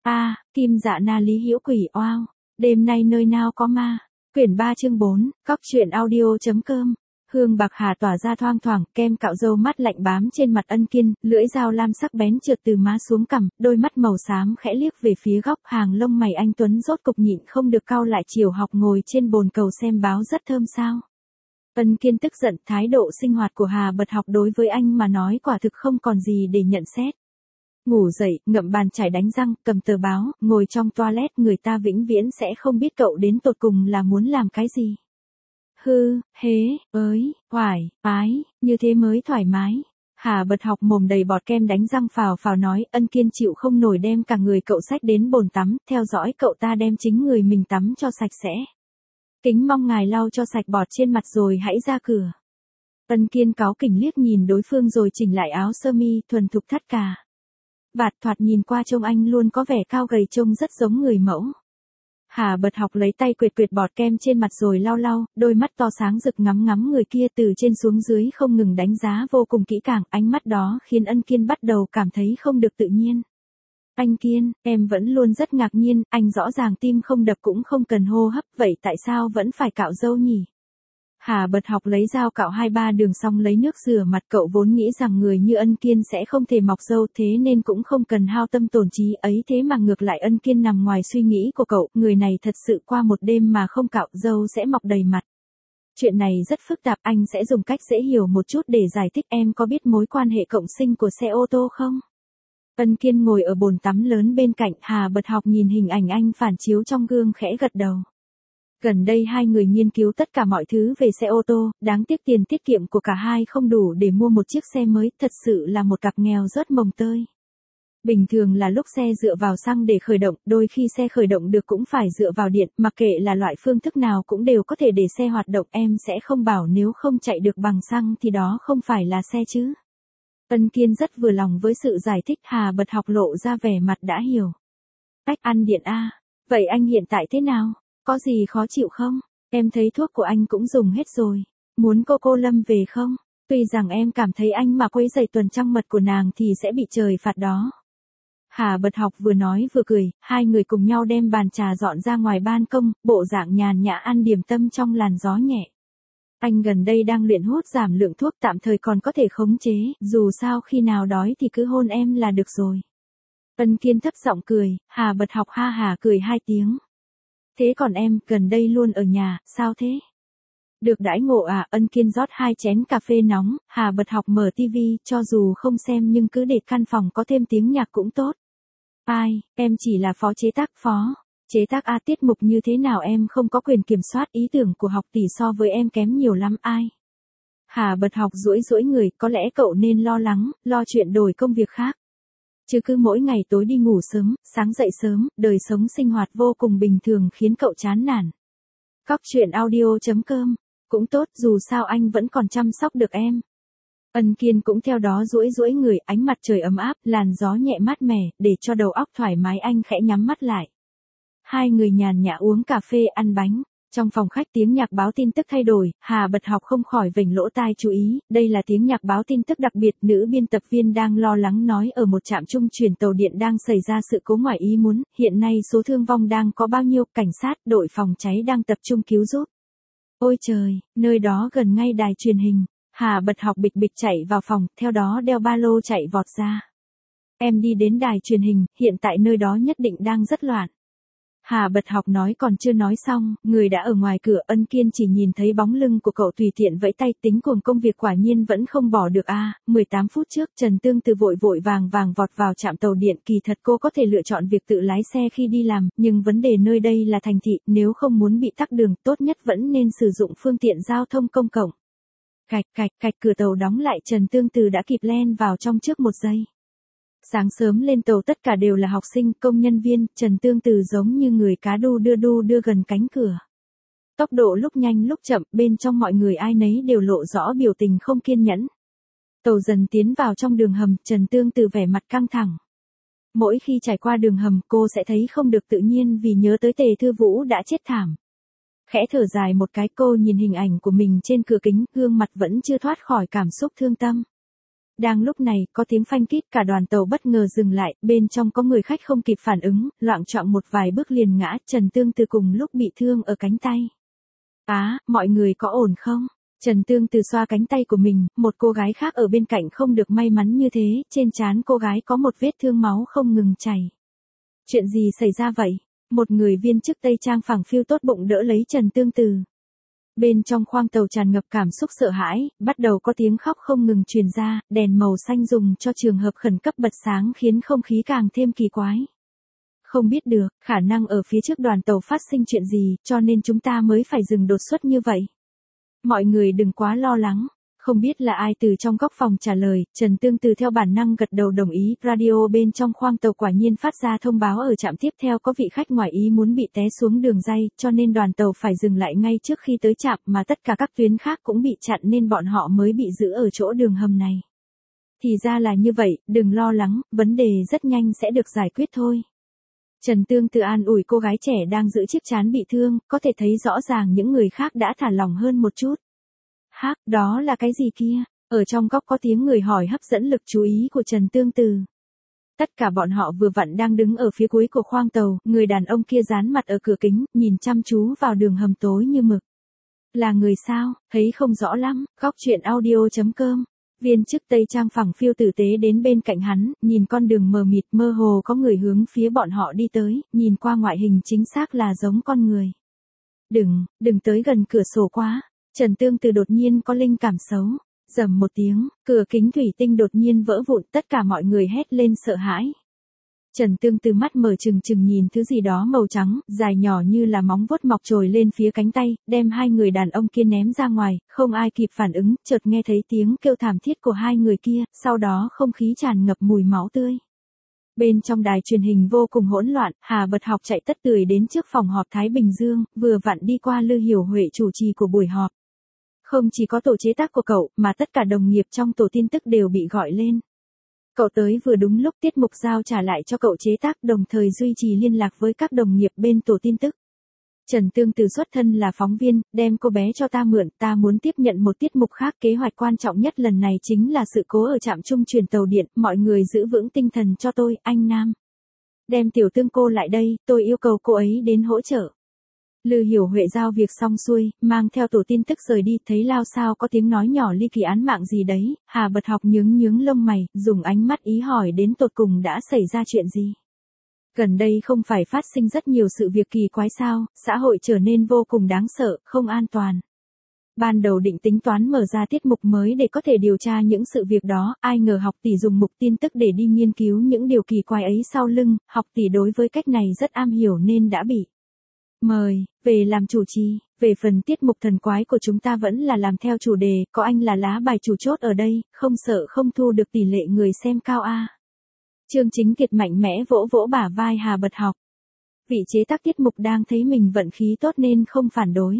Kim Dạ Na Lý Hữu Quỷ oao. Đêm nay nơi nào có ma. Quyển 3 chương 4, Cóc truyện audio.com. Hương bạc hà tỏa ra thoang thoảng, kem cạo râu mắt lạnh bám trên mặt Ân Kiên, lưỡi dao lam sắc bén trượt từ má xuống cằm, đôi mắt màu xám khẽ liếc về phía góc, hàng lông mày anh tuấn rốt cục nhịn không được cau lại. Chiều học ngồi trên bồn cầu xem báo rất thơm sao. Ân Kiên tức giận, thái độ sinh hoạt của Hà Bật Học đối với anh mà nói quả thực không còn gì để nhận xét. Ngủ dậy, ngậm bàn chải đánh răng, cầm tờ báo, ngồi trong toilet, người ta vĩnh viễn sẽ không biết cậu đến tột cùng là muốn làm cái gì. Hư, hế, ới, hoài, ái, như thế mới thoải mái. Hà Bật Học mồm đầy bọt kem đánh răng phào phào nói. Ân Kiên chịu không nổi đem cả người cậu xách đến bồn tắm, theo dõi cậu ta đem chính người mình tắm cho sạch sẽ. Kính mong ngài lau cho sạch bọt trên mặt rồi hãy ra cửa. Ân Kiên cáu kỉnh liếc nhìn đối phương rồi chỉnh lại áo sơ mi thuần thục thắt cà vạt, thoạt nhìn qua trông anh luôn có vẻ cao gầy, trông rất giống người mẫu. Hà Bật Học lấy tay quệt quệt bọt kem trên mặt rồi lau lau, đôi mắt to sáng rực ngắm ngắm người kia từ trên xuống dưới không ngừng đánh giá vô cùng kỹ càng. Ánh mắt đó khiến Ân Kiên bắt đầu cảm thấy không được tự nhiên. Anh Kiên, em vẫn luôn rất ngạc nhiên, anh rõ ràng tim không đập cũng không cần hô hấp, vậy tại sao vẫn phải cạo râu nhỉ? Hà Bật Học lấy dao cạo 2-3 đường xong lấy nước rửa mặt. Cậu vốn nghĩ rằng người như Ân Kiên sẽ không thể mọc râu, thế nên cũng không cần hao tâm tổn trí ấy, thế mà ngược lại Ân Kiên nằm ngoài suy nghĩ của cậu, người này thật sự qua một đêm mà không cạo râu sẽ mọc đầy mặt. Chuyện này rất phức tạp, anh sẽ dùng cách dễ hiểu một chút để giải thích. Em có biết mối quan hệ cộng sinh của xe ô tô không? Ân Kiên ngồi ở bồn tắm lớn bên cạnh, Hà Bật Học nhìn hình ảnh anh phản chiếu trong gương khẽ gật đầu. Gần đây hai người nghiên cứu tất cả mọi thứ về xe ô tô, đáng tiếc tiền tiết kiệm của cả hai không đủ để mua một chiếc xe mới, thật sự là một cặp nghèo rớt mồng tơi. Bình thường là lúc xe dựa vào xăng để khởi động, đôi khi xe khởi động được cũng phải dựa vào điện, mặc kệ là loại phương thức nào cũng đều có thể để xe hoạt động. Em sẽ không bảo nếu không chạy được bằng xăng thì đó không phải là xe chứ. Ân Kiên rất vừa lòng với sự giải thích. Hà Bật Học lộ ra vẻ mặt đã hiểu. Cách ăn điện à? Vậy anh hiện tại thế nào? Có gì khó chịu không? Em thấy thuốc của anh cũng dùng hết rồi. Muốn cô Lâm về không? Tuy rằng em cảm thấy anh mà quấy rầy tuần trăng mật của nàng thì sẽ bị trời phạt đó. Hà Bật Học vừa nói vừa cười, hai người cùng nhau đem bàn trà dọn ra ngoài ban công, bộ dạng nhàn nhã ăn điểm tâm trong làn gió nhẹ. Anh gần đây đang luyện hút giảm lượng thuốc, tạm thời còn có thể khống chế, dù sao khi nào đói thì cứ hôn em là được rồi. Ân Kiên thấp giọng cười, Hà Bật Học ha hà cười 2 tiếng. Thế còn em, gần đây luôn ở nhà, sao thế? Được đãi ngộ à? Ân Kiên rót 2 chén cà phê nóng. Hà Bật Học mở tivi, cho dù không xem nhưng cứ để căn phòng có thêm tiếng nhạc cũng tốt. Ai, em chỉ là phó chế tác. Phó chế tác à? Tiết mục như thế nào em không có quyền kiểm soát, ý tưởng của Học tỷ so với em kém nhiều lắm. Ai? Hà Bật Học duỗi duỗi người, có lẽ cậu nên lo lắng, lo chuyện đổi công việc khác. Chứ cứ mỗi ngày tối đi ngủ sớm, sáng dậy sớm, đời sống sinh hoạt vô cùng bình thường khiến cậu chán nản. Cóc truyện audio.com. Cũng tốt, dù sao anh vẫn còn chăm sóc được em. Ân Kiên cũng theo đó duỗi duỗi người, ánh mặt trời ấm áp, làn gió nhẹ mát mẻ, để cho đầu óc thoải mái anh khẽ nhắm mắt lại. Hai người nhàn nhã uống cà phê ăn bánh. Trong phòng khách tiếng nhạc báo tin tức thay đổi, Hà Bật Học không khỏi vểnh lỗ tai chú ý, đây là tiếng nhạc báo tin tức đặc biệt. Nữ biên tập viên đang lo lắng nói ở một trạm trung chuyển tàu điện đang xảy ra sự cố ngoài ý muốn, hiện nay số thương vong đang có bao nhiêu, cảnh sát, đội phòng cháy đang tập trung cứu giúp. Ôi trời, nơi đó gần ngay đài truyền hình. Hà Bật Học bịch bịch chạy vào phòng, theo đó đeo ba lô chạy vọt ra. Em đi đến đài truyền hình, hiện tại nơi đó nhất định đang rất loạn. Hà Bật Học nói còn chưa nói xong, người đã ở ngoài cửa. Ân Kiên chỉ nhìn thấy bóng lưng của cậu tùy tiện vẫy tay, tính cuồng công việc quả nhiên vẫn không bỏ được a. 18 phút trước, Trần Tương Từ vội vội vàng vàng vọt vào trạm tàu điện, kỳ thật cô có thể lựa chọn việc tự lái xe khi đi làm, nhưng vấn đề nơi đây là thành thị, nếu không muốn bị tắc đường, tốt nhất vẫn nên sử dụng phương tiện giao thông công cộng. Cạch cạch cạch, cửa tàu đóng lại, Trần Tương Từ đã kịp len vào trong trước 1 giây. Sáng sớm lên tàu tất cả đều là học sinh, công nhân viên, Trần Tương Từ giống như người cá đu đưa gần cánh cửa. Tốc độ lúc nhanh lúc chậm, bên trong mọi người ai nấy đều lộ rõ biểu tình không kiên nhẫn. Tàu dần tiến vào trong đường hầm, Trần Tương Từ vẻ mặt căng thẳng. Mỗi khi trải qua đường hầm cô sẽ thấy không được tự nhiên vì nhớ tới Tề Thư Vũ đã chết thảm. Khẽ thở dài một cái, cô nhìn hình ảnh của mình trên cửa kính, gương mặt vẫn chưa thoát khỏi cảm xúc thương tâm. Đang lúc này, có tiếng phanh kít, cả đoàn tàu bất ngờ dừng lại, bên trong có người khách không kịp phản ứng, loạng choạng một vài bước liền ngã, Trần Tương Từ cùng lúc bị thương ở cánh tay. Mọi người có ổn không? Trần Tương Từ xoa cánh tay của mình, một cô gái khác ở bên cạnh không được may mắn như thế, trên trán cô gái có một vết thương máu không ngừng chảy. Chuyện gì xảy ra vậy? Một người viên chức Tây Trang phẳng phiu tốt bụng đỡ lấy Trần Tương Từ. Bên trong khoang tàu tràn ngập cảm xúc sợ hãi, bắt đầu có tiếng khóc không ngừng truyền ra, đèn màu xanh dùng cho trường hợp khẩn cấp bật sáng khiến không khí càng thêm kỳ quái. Không biết được, khả năng ở phía trước đoàn tàu phát sinh chuyện gì, cho nên chúng ta mới phải dừng đột xuất như vậy. Mọi người đừng quá lo lắng. Không biết là ai từ trong góc phòng trả lời, Trần Tương Từ theo bản năng gật đầu đồng ý, radio bên trong khoang tàu quả nhiên phát ra thông báo ở trạm tiếp theo có vị khách ngoài ý muốn bị té xuống đường ray, cho nên đoàn tàu phải dừng lại ngay trước khi tới trạm mà tất cả các tuyến khác cũng bị chặn nên bọn họ mới bị giữ ở chỗ đường hầm này. Thì ra là như vậy, đừng lo lắng, vấn đề rất nhanh sẽ được giải quyết thôi. Trần Tương Từ an ủi cô gái trẻ đang giữ chiếc trán bị thương, có thể thấy rõ ràng những người khác đã thả lỏng hơn một chút. Đó là cái gì kia? Ở trong góc có tiếng người hỏi hấp dẫn lực chú ý của Trần Tương Từ. Tất cả bọn họ vừa vặn đang đứng ở phía cuối của khoang tàu, người đàn ông kia dán mặt ở cửa kính, nhìn chăm chú vào đường hầm tối như mực. Là người sao? Thấy không rõ lắm, góc chuyện audio.com. Viên chức Tây Trang phẳng phiu tử tế đến bên cạnh hắn, nhìn con đường mờ mịt mơ hồ có người hướng phía bọn họ đi tới, nhìn qua ngoại hình chính xác là giống con người. Đừng tới gần cửa sổ quá. Trần Tương Từ đột nhiên có linh cảm xấu. Rầm một tiếng, cửa kính thủy tinh đột nhiên vỡ vụn, tất cả mọi người hét lên sợ hãi. Trần Tương Từ mắt mở trừng trừng nhìn thứ gì đó màu trắng, dài nhỏ như là móng vuốt mọc trồi lên phía cánh tay, đem hai người đàn ông kia ném ra ngoài, không ai kịp phản ứng, chợt nghe thấy tiếng kêu thảm thiết của hai người kia, sau đó không khí tràn ngập mùi máu tươi. Bên trong đài truyền hình vô cùng hỗn loạn, Hà Bật Học chạy tất tưởi đến trước phòng họp Thái Bình Dương, vừa vặn đi qua Lư Hiểu Huệ chủ trì của buổi họp. Không chỉ có tổ chế tác của cậu, mà tất cả đồng nghiệp trong tổ tin tức đều bị gọi lên. Cậu tới vừa đúng lúc tiết mục giao trả lại cho cậu chế tác, đồng thời duy trì liên lạc với các đồng nghiệp bên tổ tin tức. Trần Tương Từ xuất thân là phóng viên, đem cô bé cho ta mượn, ta muốn tiếp nhận một tiết mục khác. Kế hoạch quan trọng nhất lần này chính là sự cố ở trạm trung chuyển tàu điện, mọi người giữ vững tinh thần cho tôi, anh Nam. Đem Tiểu Tương cô lại đây, tôi yêu cầu cô ấy đến hỗ trợ. Lư Hiểu Huệ giao việc xong xuôi, mang theo tổ tin tức rời đi, thấy lao sao có tiếng nói nhỏ ly kỳ án mạng gì đấy, Hà Bật Học nhướng lông mày, dùng ánh mắt ý hỏi đến tột cùng đã xảy ra chuyện gì. Gần đây không phải phát sinh rất nhiều sự việc kỳ quái sao, xã hội trở nên vô cùng đáng sợ, không an toàn. Ban đầu định tính toán mở ra tiết mục mới để có thể điều tra những sự việc đó, ai ngờ Học Tỷ dùng mục tin tức để đi nghiên cứu những điều kỳ quái ấy sau lưng, Học Tỷ đối với cách này rất am hiểu nên đã bị mời về làm chủ trì. Về phần tiết mục thần quái của chúng ta vẫn là làm theo chủ đề, có anh là lá bài chủ chốt ở đây, không sợ không thu được tỷ lệ người xem cao a. Trương Chính Kiệt mạnh mẽ vỗ vỗ bả vai Hà Bật Học. Vị chế tác tiết mục đang thấy mình vận khí tốt nên không phản đối.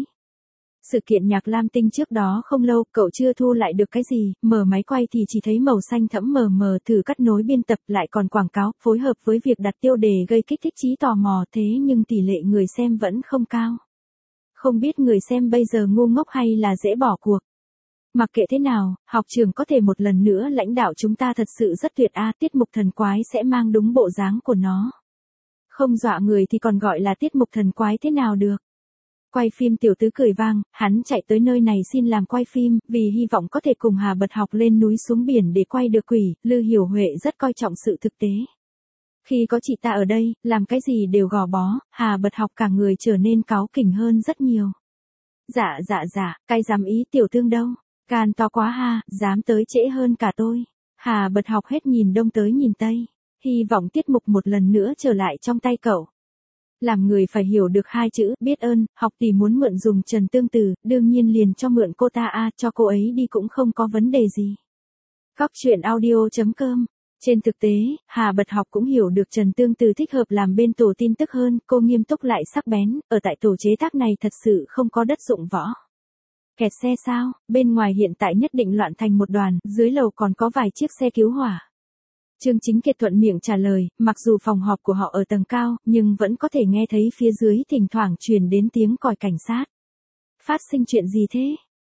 Sự kiện nhạc Lam Tinh trước đó không lâu, cậu chưa thu lại được cái gì, mở máy quay thì chỉ thấy màu xanh thẫm mờ mờ, thử cắt nối biên tập lại còn quảng cáo, phối hợp với việc đặt tiêu đề gây kích thích trí tò mò, thế nhưng tỷ lệ người xem vẫn không cao. Không biết người xem bây giờ ngu ngốc hay là dễ bỏ cuộc. Mặc kệ thế nào, học trường có thể một lần nữa lãnh đạo chúng ta thật sự rất tuyệt a, tiết mục thần quái sẽ mang đúng bộ dáng của nó. Không dọa người thì còn gọi là tiết mục thần quái thế nào được. Quay phim Tiểu Tứ cười vang, hắn chạy tới nơi này xin làm quay phim, vì hy vọng có thể cùng Hà Bật Học lên núi xuống biển để quay được quỷ. Lư Hiểu Huệ rất coi trọng sự thực tế. Khi có chị ta ở đây, làm cái gì đều gò bó, Hà Bật Học cả người trở nên cáu kỉnh hơn rất nhiều. Dạ, cái dám ý Tiểu Tương đâu, gan to quá ha, dám tới trễ hơn cả tôi. Hà Bật Học hết nhìn đông tới nhìn tây, hy vọng tiết mục một lần nữa trở lại trong tay cậu. Làm người phải hiểu được hai chữ, biết ơn. Học Tỷ muốn mượn dùng Trần Tương Từ, đương nhiên liền cho mượn cô ta a, cho cô ấy đi cũng không có vấn đề gì. Góc chuyện audio.com. Trên thực tế, Hà Bật Học cũng hiểu được Trần Tương Từ thích hợp làm bên tổ tin tức hơn, cô nghiêm túc lại sắc bén, ở tại tổ chế tác này thật sự không có đất dụng võ. Kẹt xe sao, bên ngoài hiện tại nhất định loạn thành một đoàn, dưới lầu còn có vài chiếc xe cứu hỏa. Trương Chính Kiệt thuận miệng trả lời, mặc dù phòng họp của họ ở tầng cao, nhưng vẫn có thể nghe thấy phía dưới thỉnh thoảng truyền đến tiếng còi cảnh sát. Phát sinh chuyện gì thế?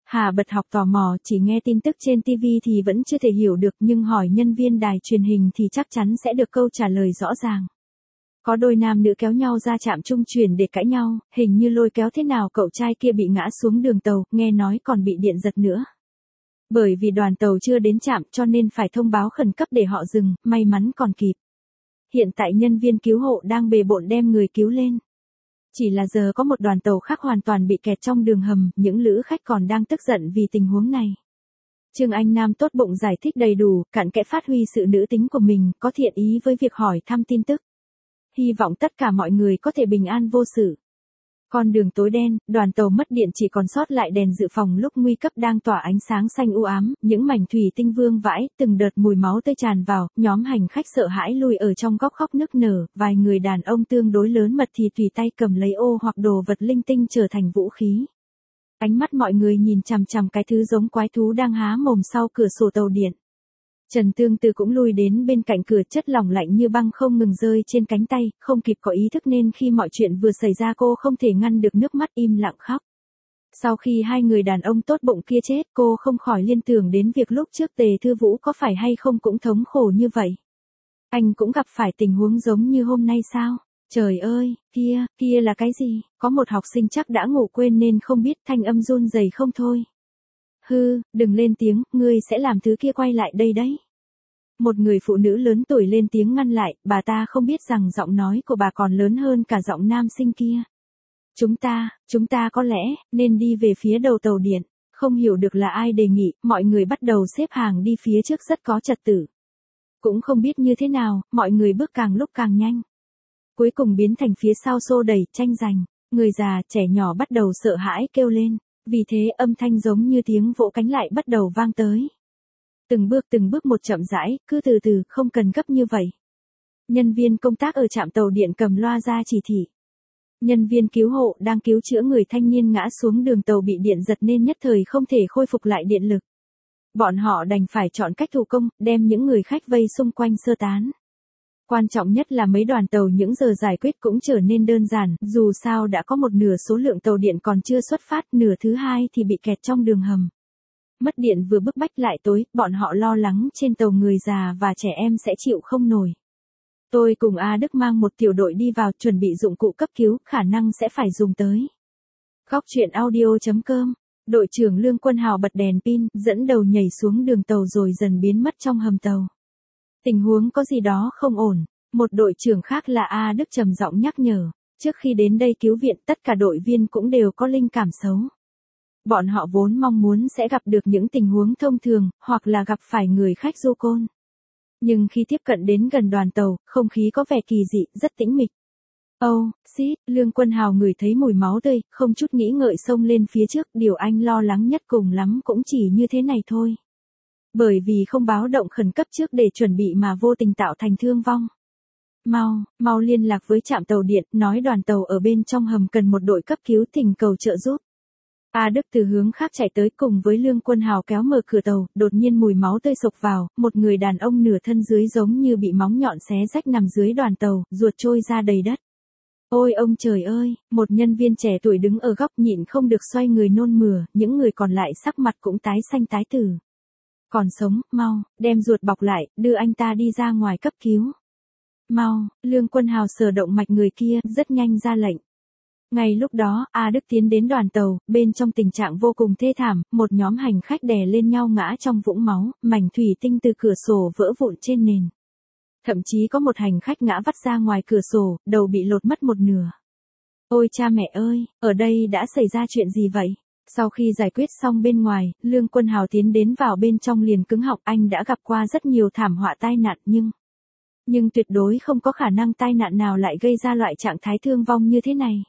Hà bật học tò mò, chỉ nghe tin tức trên TV thì vẫn chưa thể hiểu được, nhưng hỏi nhân viên đài truyền hình thì chắc chắn sẽ được câu trả lời rõ ràng. Có đôi nam nữ kéo nhau ra trạm trung chuyển để cãi nhau, hình như lôi kéo thế nào cậu trai kia bị ngã xuống đường tàu, nghe nói còn bị điện giật nữa. Bởi vì đoàn tàu chưa đến trạm cho nên phải thông báo khẩn cấp để họ dừng, may mắn còn kịp. Hiện tại nhân viên cứu hộ đang bề bộn đem người cứu lên. Chỉ là giờ có một đoàn tàu khác hoàn toàn bị kẹt trong đường hầm, những lữ khách còn đang tức giận vì tình huống này. Trương Anh Nam tốt bụng giải thích đầy đủ, cặn kẽ phát huy sự nữ tính của mình, có thiện ý với việc hỏi thăm tin tức. Hy vọng tất cả mọi người có thể bình an vô sự. Con đường tối đen, đoàn tàu mất điện chỉ còn sót lại đèn dự phòng lúc nguy cấp đang tỏa ánh sáng xanh u ám, những mảnh thủy tinh vương vãi, từng đợt mùi máu tươi tràn vào, nhóm hành khách sợ hãi lùi ở trong góc khóc nức nở, vài người đàn ông tương đối lớn mật thì tùy tay cầm lấy ô hoặc đồ vật linh tinh trở thành vũ khí. Ánh mắt mọi người nhìn chằm chằm cái thứ giống quái thú đang há mồm sau cửa sổ tàu điện. Trần Tương Tư cũng lui đến bên cạnh cửa, chất lỏng lạnh như băng không ngừng rơi trên cánh tay, không kịp có ý thức nên khi mọi chuyện vừa xảy ra cô không thể ngăn được nước mắt im lặng khóc. Sau khi hai người đàn ông tốt bụng kia chết, cô không khỏi liên tưởng đến việc lúc trước Tề Thư Vũ có phải hay không cũng thống khổ như vậy. Anh cũng gặp phải tình huống giống như hôm nay sao? Trời ơi, kia là cái gì? Có một học sinh chắc đã ngủ quên nên không biết, thanh âm run rẩy không thôi. Hư, đừng lên tiếng, ngươi sẽ làm thứ kia quay lại đây đấy. Một người phụ nữ lớn tuổi lên tiếng ngăn lại, bà ta không biết rằng giọng nói của bà còn lớn hơn cả giọng nam sinh kia. Chúng ta có lẽ, nên đi về phía đầu tàu điện. Không hiểu được là ai đề nghị, mọi người bắt đầu xếp hàng đi phía trước rất có trật tự. Cũng không biết như thế nào, mọi người bước càng lúc càng nhanh. Cuối cùng biến thành phía sau xô đẩy, tranh giành. Người già, trẻ nhỏ bắt đầu sợ hãi kêu lên. Vì thế âm thanh giống như tiếng vỗ cánh lại bắt đầu vang tới. Từng bước một chậm rãi, cứ từ từ, không cần gấp như vậy. Nhân viên công tác ở trạm tàu điện cầm loa ra chỉ thị. Nhân viên cứu hộ đang cứu chữa người thanh niên ngã xuống đường tàu bị điện giật nên nhất thời không thể khôi phục lại điện lực. Bọn họ đành phải chọn cách thủ công, đem những người khách vây xung quanh sơ tán. Quan trọng nhất là mấy đoàn tàu những giờ giải quyết cũng trở nên đơn giản, dù sao đã có một nửa số lượng tàu điện còn chưa xuất phát, nửa thứ hai thì bị kẹt trong đường hầm. Mất điện vừa bức bách lại tối, bọn họ lo lắng trên tàu người già và trẻ em sẽ chịu không nổi. Tôi cùng A Đức mang một tiểu đội đi vào chuẩn bị dụng cụ cấp cứu, khả năng sẽ phải dùng tới. Góc truyện audio.com. Đội trưởng Lương Quân Hào bật đèn pin, dẫn đầu nhảy xuống đường tàu rồi dần biến mất trong hầm tàu. Tình huống có gì đó không ổn. Một đội trưởng khác là A Đức trầm giọng nhắc nhở. Trước khi đến đây cứu viện, tất cả đội viên cũng đều có linh cảm xấu. Bọn họ vốn mong muốn sẽ gặp được những tình huống thông thường, hoặc là gặp phải người khách du côn. Nhưng khi tiếp cận đến gần đoàn tàu, không khí có vẻ kỳ dị, rất tĩnh mịch. Lương Quân Hào ngửi thấy mùi máu tươi, không chút nghĩ ngợi xông lên phía trước, điều anh lo lắng nhất cùng lắm cũng chỉ như thế này thôi. Bởi vì không báo động khẩn cấp trước để chuẩn bị mà vô tình tạo thành thương vong. Mau liên lạc với trạm tàu điện, nói đoàn tàu ở bên trong hầm cần một đội cấp cứu thỉnh cầu trợ giúp. A Đức từ hướng khác chạy tới cùng với Lương Quân Hào kéo mở cửa tàu, đột nhiên mùi máu tươi sộc vào, một người đàn ông nửa thân dưới giống như bị móng nhọn xé rách nằm dưới đoàn tàu, ruột trôi ra đầy đất. Ôi ông trời ơi, một nhân viên trẻ tuổi đứng ở góc nhịn không được xoay người nôn mửa, những người còn lại sắc mặt cũng tái xanh tái tử. Còn sống, mau, đem ruột bọc lại, đưa anh ta đi ra ngoài cấp cứu. Mau, Lương Quân Hào sờ động mạch người kia, rất nhanh ra lệnh. Ngay lúc đó, A Đức tiến đến đoàn tàu, bên trong tình trạng vô cùng thê thảm, một nhóm hành khách đè lên nhau ngã trong vũng máu, mảnh thủy tinh từ cửa sổ vỡ vụn trên nền. Thậm chí có một hành khách ngã vắt ra ngoài cửa sổ, đầu bị lột mất một nửa. Ôi cha mẹ ơi, ở đây đã xảy ra chuyện gì vậy? Sau khi giải quyết xong bên ngoài, Lương Quân Hào tiến đến vào bên trong liền cứng họng, anh đã gặp qua rất nhiều thảm họa tai nạn nhưng tuyệt đối không có khả năng tai nạn nào lại gây ra loại trạng thái thương vong như thế này.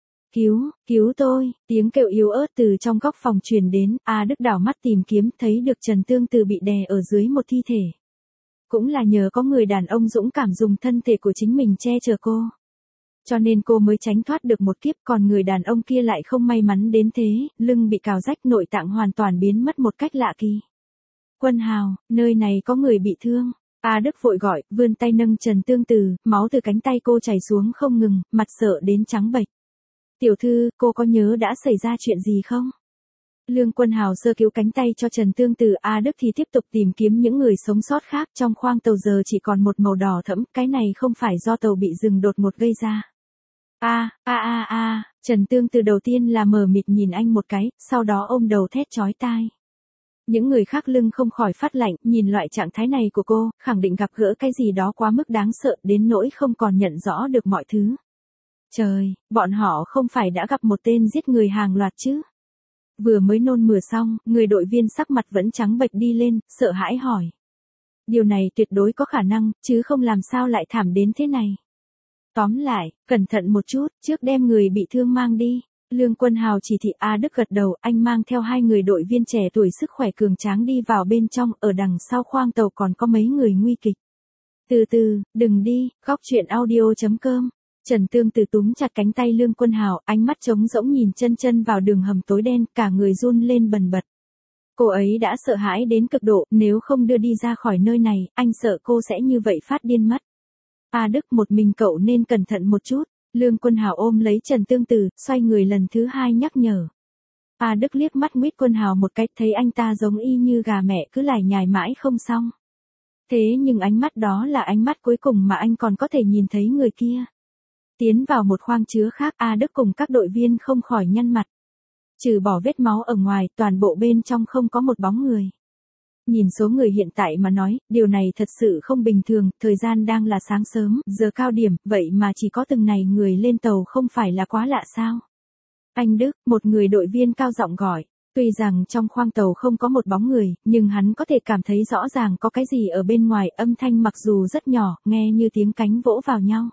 Cứu tôi, tiếng kêu yếu ớt từ trong góc phòng truyền đến, A Đức đảo mắt tìm kiếm, thấy được Trần Tương Từ bị đè ở dưới một thi thể. Cũng là nhờ có người đàn ông dũng cảm dùng thân thể của chính mình che chở cô. Cho nên cô mới tránh thoát được một kiếp, còn người đàn ông kia lại không may mắn đến thế, lưng bị cào rách, nội tạng hoàn toàn biến mất một cách lạ kỳ. Quân Hào, nơi này có người bị thương. A Đức vội gọi, vươn tay nâng Trần Tương Từ, máu từ cánh tay cô chảy xuống không ngừng, mặt sợ đến trắng bệch. Tiểu thư, cô có nhớ đã xảy ra chuyện gì không? Lương Quân Hào sơ cứu cánh tay cho Trần Tương Từ, A Đức thì tiếp tục tìm kiếm những người sống sót khác. Trong khoang tàu giờ chỉ còn một màu đỏ thẫm, cái này không phải do tàu bị dừng đột ngột gây ra. Trần Tương Từ đầu tiên là mờ mịt nhìn anh một cái, sau đó ôm đầu thét chói tai. Những người khác lưng không khỏi phát lạnh, nhìn loại trạng thái này của cô, khẳng định gặp gỡ cái gì đó quá mức đáng sợ đến nỗi không còn nhận rõ được mọi thứ. Trời, bọn họ không phải đã gặp một tên giết người hàng loạt chứ? Vừa mới nôn mửa xong, người đội viên sắc mặt vẫn trắng bệch đi lên, sợ hãi hỏi. Điều này tuyệt đối có khả năng, chứ không làm sao lại thảm đến thế này. Tóm lại, cẩn thận một chút, trước đem người bị thương mang đi. Lương Quân Hào chỉ thị. A Đức gật đầu, anh mang theo 2 người đội viên trẻ tuổi sức khỏe cường tráng đi vào bên trong, ở đằng sau khoang tàu còn có mấy người nguy kịch. Từ từ, đừng đi, góc chuyện audio.com. Trần Tương Từ túm chặt cánh tay Lương Quân Hào, ánh mắt trống rỗng nhìn chân vào đường hầm tối đen, cả người run lên bần bật. Cô ấy đã sợ hãi đến cực độ, nếu không đưa đi ra khỏi nơi này, anh sợ cô sẽ như vậy phát điên mất. A Đức, một mình cậu nên cẩn thận một chút. Lương Quân Hào ôm lấy Trần Tương Từ, xoay người lần thứ 2 nhắc nhở. A Đức liếc mắt Nguyết Quân Hào một cái, thấy anh ta giống y như gà mẹ cứ lải nhải mãi không xong. Thế nhưng ánh mắt đó là ánh mắt cuối cùng mà anh còn có thể nhìn thấy người kia. Tiến vào một khoang chứa khác, A Đức cùng các đội viên không khỏi nhăn mặt. Trừ bỏ vết máu ở ngoài, toàn bộ bên trong không có một bóng người. Nhìn số người hiện tại mà nói, điều này thật sự không bình thường, thời gian đang là sáng sớm, giờ cao điểm, vậy mà chỉ có từng này người lên tàu không phải là quá lạ sao? Anh Đức, một người đội viên cao giọng gọi. Tuy rằng trong khoang tàu không có một bóng người, nhưng hắn có thể cảm thấy rõ ràng có cái gì ở bên ngoài, âm thanh mặc dù rất nhỏ, nghe như tiếng cánh vỗ vào nhau.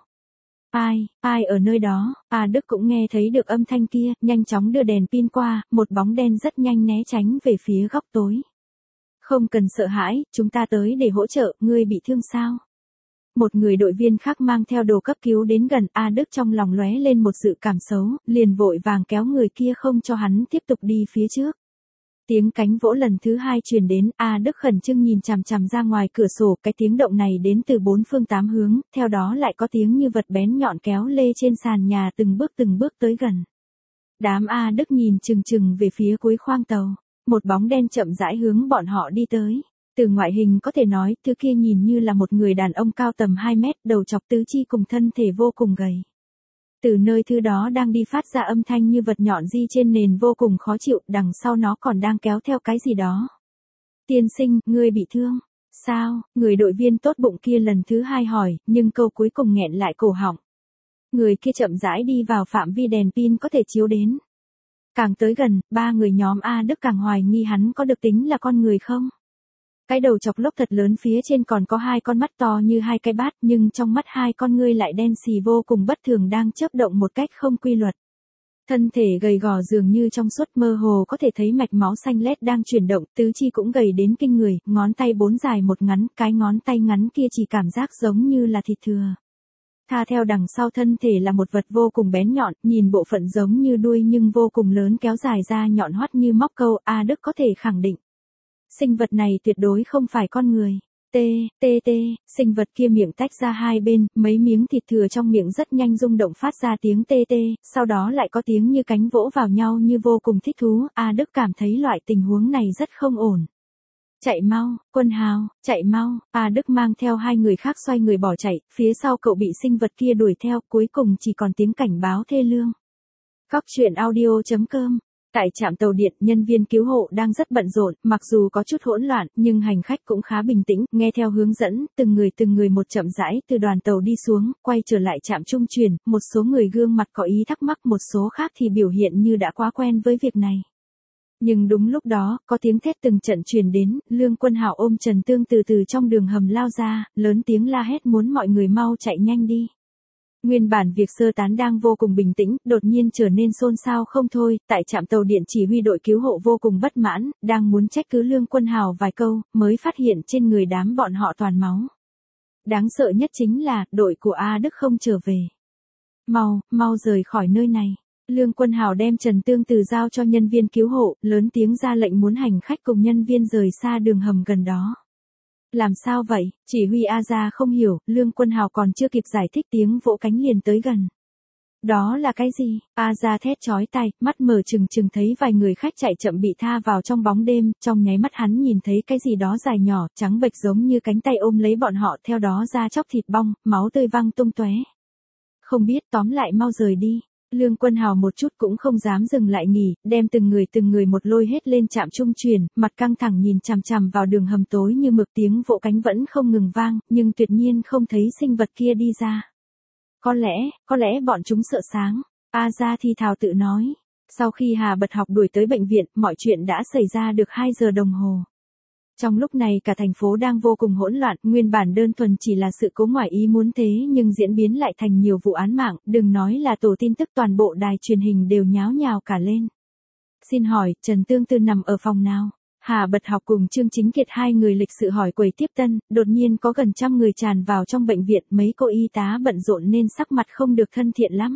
Ai ở nơi đó? A Đức cũng nghe thấy được âm thanh kia, nhanh chóng đưa đèn pin qua, một bóng đen rất nhanh né tránh về phía góc tối. Không cần sợ hãi, chúng ta tới để hỗ trợ, ngươi bị thương sao? Một người đội viên khác mang theo đồ cấp cứu đến gần. A Đức trong lòng lóe lên một dự cảm xấu, liền vội vàng kéo người kia không cho hắn tiếp tục đi phía trước. Tiếng cánh vỗ lần thứ 2 truyền đến, A Đức khẩn trương nhìn chằm chằm ra ngoài cửa sổ, cái tiếng động này đến từ 4 phương 8 hướng, theo đó lại có tiếng như vật bén nhọn kéo lê trên sàn nhà từng bước tới gần. Đám A Đức nhìn chừng về phía cuối khoang tàu, một bóng đen chậm rãi hướng bọn họ đi tới. Từ ngoại hình có thể nói, thứ kia nhìn như là một người đàn ông cao tầm 2 mét, đầu chọc tứ chi cùng thân thể vô cùng gầy. Từ nơi thứ đó đang đi phát ra âm thanh như vật nhọn di trên nền vô cùng khó chịu, đằng sau nó còn đang kéo theo cái gì đó. Tiên sinh, ngươi bị thương. Sao? Người đội viên tốt bụng kia lần thứ 2 hỏi, nhưng câu cuối cùng nghẹn lại cổ họng. Người kia chậm rãi đi vào phạm vi đèn pin có thể chiếu đến. Càng tới gần, 3 người nhóm A Đức càng hoài nghi hắn có được tính là con người không? Cái đầu chọc lốc thật lớn phía trên còn có 2 con mắt to như 2 cái bát, nhưng trong mắt 2 con ngươi lại đen xì vô cùng bất thường đang chớp động một cách không quy luật. Thân thể gầy gò dường như trong suốt, mơ hồ có thể thấy mạch máu xanh lét đang chuyển động, tứ chi cũng gầy đến kinh người, ngón tay 4 dài 1 ngắn, cái ngón tay ngắn kia chỉ cảm giác giống như là thịt thừa. Tha theo đằng sau thân thể là một vật vô cùng bén nhọn, nhìn bộ phận giống như đuôi nhưng vô cùng lớn kéo dài ra nhọn hoắt như móc câu. A Đức có thể khẳng định. Sinh vật này tuyệt đối không phải con người. Sinh vật kia miệng tách ra 2 bên, mấy miếng thịt thừa trong miệng rất nhanh rung động phát ra tiếng sau đó lại có tiếng như cánh vỗ vào nhau như vô cùng thích thú. A Đức cảm thấy loại tình huống này rất không ổn. Chạy mau, Quân Hào, chạy mau. A Đức mang theo 2 người khác xoay người bỏ chạy, phía sau cậu bị sinh vật kia đuổi theo, cuối cùng chỉ còn tiếng cảnh báo thê lương. Góc chuyện audio.com. Tại trạm tàu điện, nhân viên cứu hộ đang rất bận rộn, mặc dù có chút hỗn loạn, nhưng hành khách cũng khá bình tĩnh, nghe theo hướng dẫn, từng người một chậm rãi từ đoàn tàu đi xuống, quay trở lại trạm trung chuyển, một số người gương mặt có ý thắc mắc, một số khác thì biểu hiện như đã quá quen với việc này. Nhưng đúng lúc đó, có tiếng thét từng trận truyền đến, Lương Quân Hào ôm Trần Tương từ trong đường hầm lao ra, lớn tiếng la hét muốn mọi người mau chạy nhanh đi. Nguyên bản việc sơ tán đang vô cùng bình tĩnh, đột nhiên trở nên xôn xao không thôi, tại trạm tàu điện chỉ huy đội cứu hộ vô cùng bất mãn, đang muốn trách cứ Lương Quân Hào vài câu, mới phát hiện trên người đám bọn họ toàn máu. Đáng sợ nhất chính là, đội của A Đức không trở về. Mau rời khỏi nơi này. Lương Quân Hào đem Trần Tương Từ giao cho nhân viên cứu hộ, lớn tiếng ra lệnh muốn hành khách cùng nhân viên rời xa đường hầm gần đó. Làm sao vậy? Chỉ huy A Gia không hiểu, Lương Quân Hào còn chưa kịp giải thích tiếng vỗ cánh liền tới gần. Đó là cái gì? A Gia thét chói tai, mắt mở trừng trừng thấy vài người khách chạy chậm bị tha vào trong bóng đêm, trong nháy mắt hắn nhìn thấy cái gì đó dài nhỏ, trắng bệch giống như cánh tay ôm lấy bọn họ, theo đó da chóc thịt bong, máu tươi văng tung tóe. Không biết, tóm lại mau rời đi. Lương Quân Hào một chút cũng không dám dừng lại nghỉ, đem từng người một lôi hết lên trạm trung chuyển, mặt căng thẳng nhìn chằm chằm vào đường hầm tối như mực, tiếng vỗ cánh vẫn không ngừng vang, nhưng tuyệt nhiên không thấy sinh vật kia đi ra. Có lẽ bọn chúng sợ sáng. A Gia thi thào tự nói. Sau khi Hà Bật Học đuổi tới bệnh viện, mọi chuyện đã xảy ra được 2 giờ đồng hồ. Trong lúc này cả thành phố đang vô cùng hỗn loạn, nguyên bản đơn thuần chỉ là sự cố ngoài ý muốn thế nhưng diễn biến lại thành nhiều vụ án mạng, đừng nói là tổ tin tức, toàn bộ đài truyền hình đều nháo nhào cả lên. Xin hỏi, Trần Tương Tư nằm ở phòng nào? Hà Bật Học cùng Trương Chính Kiệt hai người lịch sự hỏi quầy tiếp tân, đột nhiên có gần 100 người tràn vào trong bệnh viện, mấy cô y tá bận rộn nên sắc mặt không được thân thiện lắm.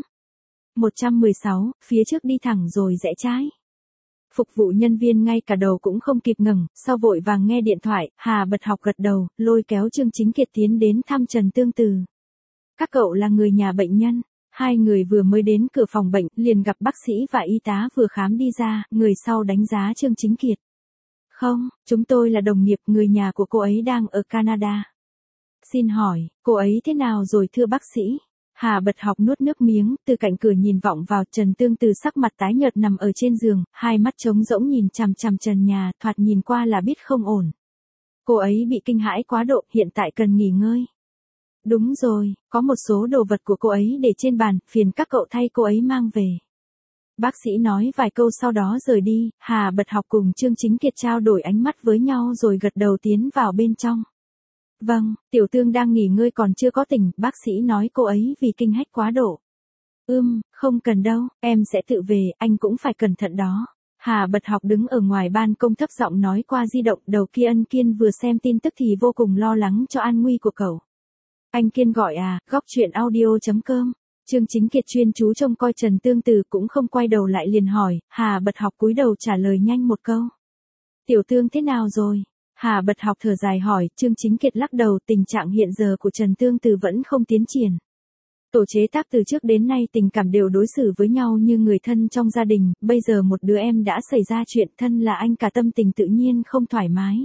116, phía trước đi thẳng rồi rẽ trái. Phục vụ nhân viên ngay cả đầu cũng không kịp ngẩng, sau vội vàng nghe điện thoại, Hà Bật Học gật đầu, lôi kéo Trương Chính Kiệt tiến đến thăm Trần Tương Từ. Các cậu là người nhà bệnh nhân. Hai người vừa mới đến cửa phòng bệnh, liền gặp bác sĩ và y tá vừa khám đi ra, người sau đánh giá Trương Chính Kiệt. Không, chúng tôi là đồng nghiệp, người nhà của cô ấy đang ở Canada. Xin hỏi, cô ấy thế nào rồi thưa bác sĩ? Hà Bật Học nuốt nước miếng, từ cạnh cửa nhìn vọng vào, Trần Tương Từ sắc mặt tái nhợt nằm ở trên giường, hai mắt trống rỗng nhìn chằm chằm trần nhà, thoạt nhìn qua là biết không ổn. Cô ấy bị kinh hãi quá độ, hiện tại cần nghỉ ngơi. Đúng rồi, có một số đồ vật của cô ấy để trên bàn, phiền các cậu thay cô ấy mang về. Bác sĩ nói vài câu sau đó rời đi, Hà Bật Học cùng Trương Chính Kiệt trao đổi ánh mắt với nhau rồi gật đầu tiến vào bên trong. Vâng, Tiểu Tương đang nghỉ ngơi còn chưa có tỉnh, bác sĩ nói cô ấy vì kinh hách quá độ. Không cần đâu, em sẽ tự về, anh cũng phải cẩn thận đó. Hà Bật Học đứng ở ngoài ban công thấp giọng nói qua di động, đầu kia Ân Kiên vừa xem tin tức thì vô cùng lo lắng cho an nguy của cậu. Anh Kiên gọi à, góc chuyện audio.com. Trương Chính Kiệt chuyên chú trông coi Trần Tương Từ cũng không quay đầu lại liền hỏi, Hà Bật Học cúi đầu trả lời nhanh một câu. Tiểu Tương thế nào rồi? Hà Bật Học thở dài hỏi, Trương Chính Kiệt lắc đầu, tình trạng hiện giờ của Trần Tương Từ vẫn không tiến triển. Tổ chế tác từ trước đến nay tình cảm đều đối xử với nhau như người thân trong gia đình, bây giờ một đứa em đã xảy ra chuyện, thân là anh cả tâm tình tự nhiên không thoải mái.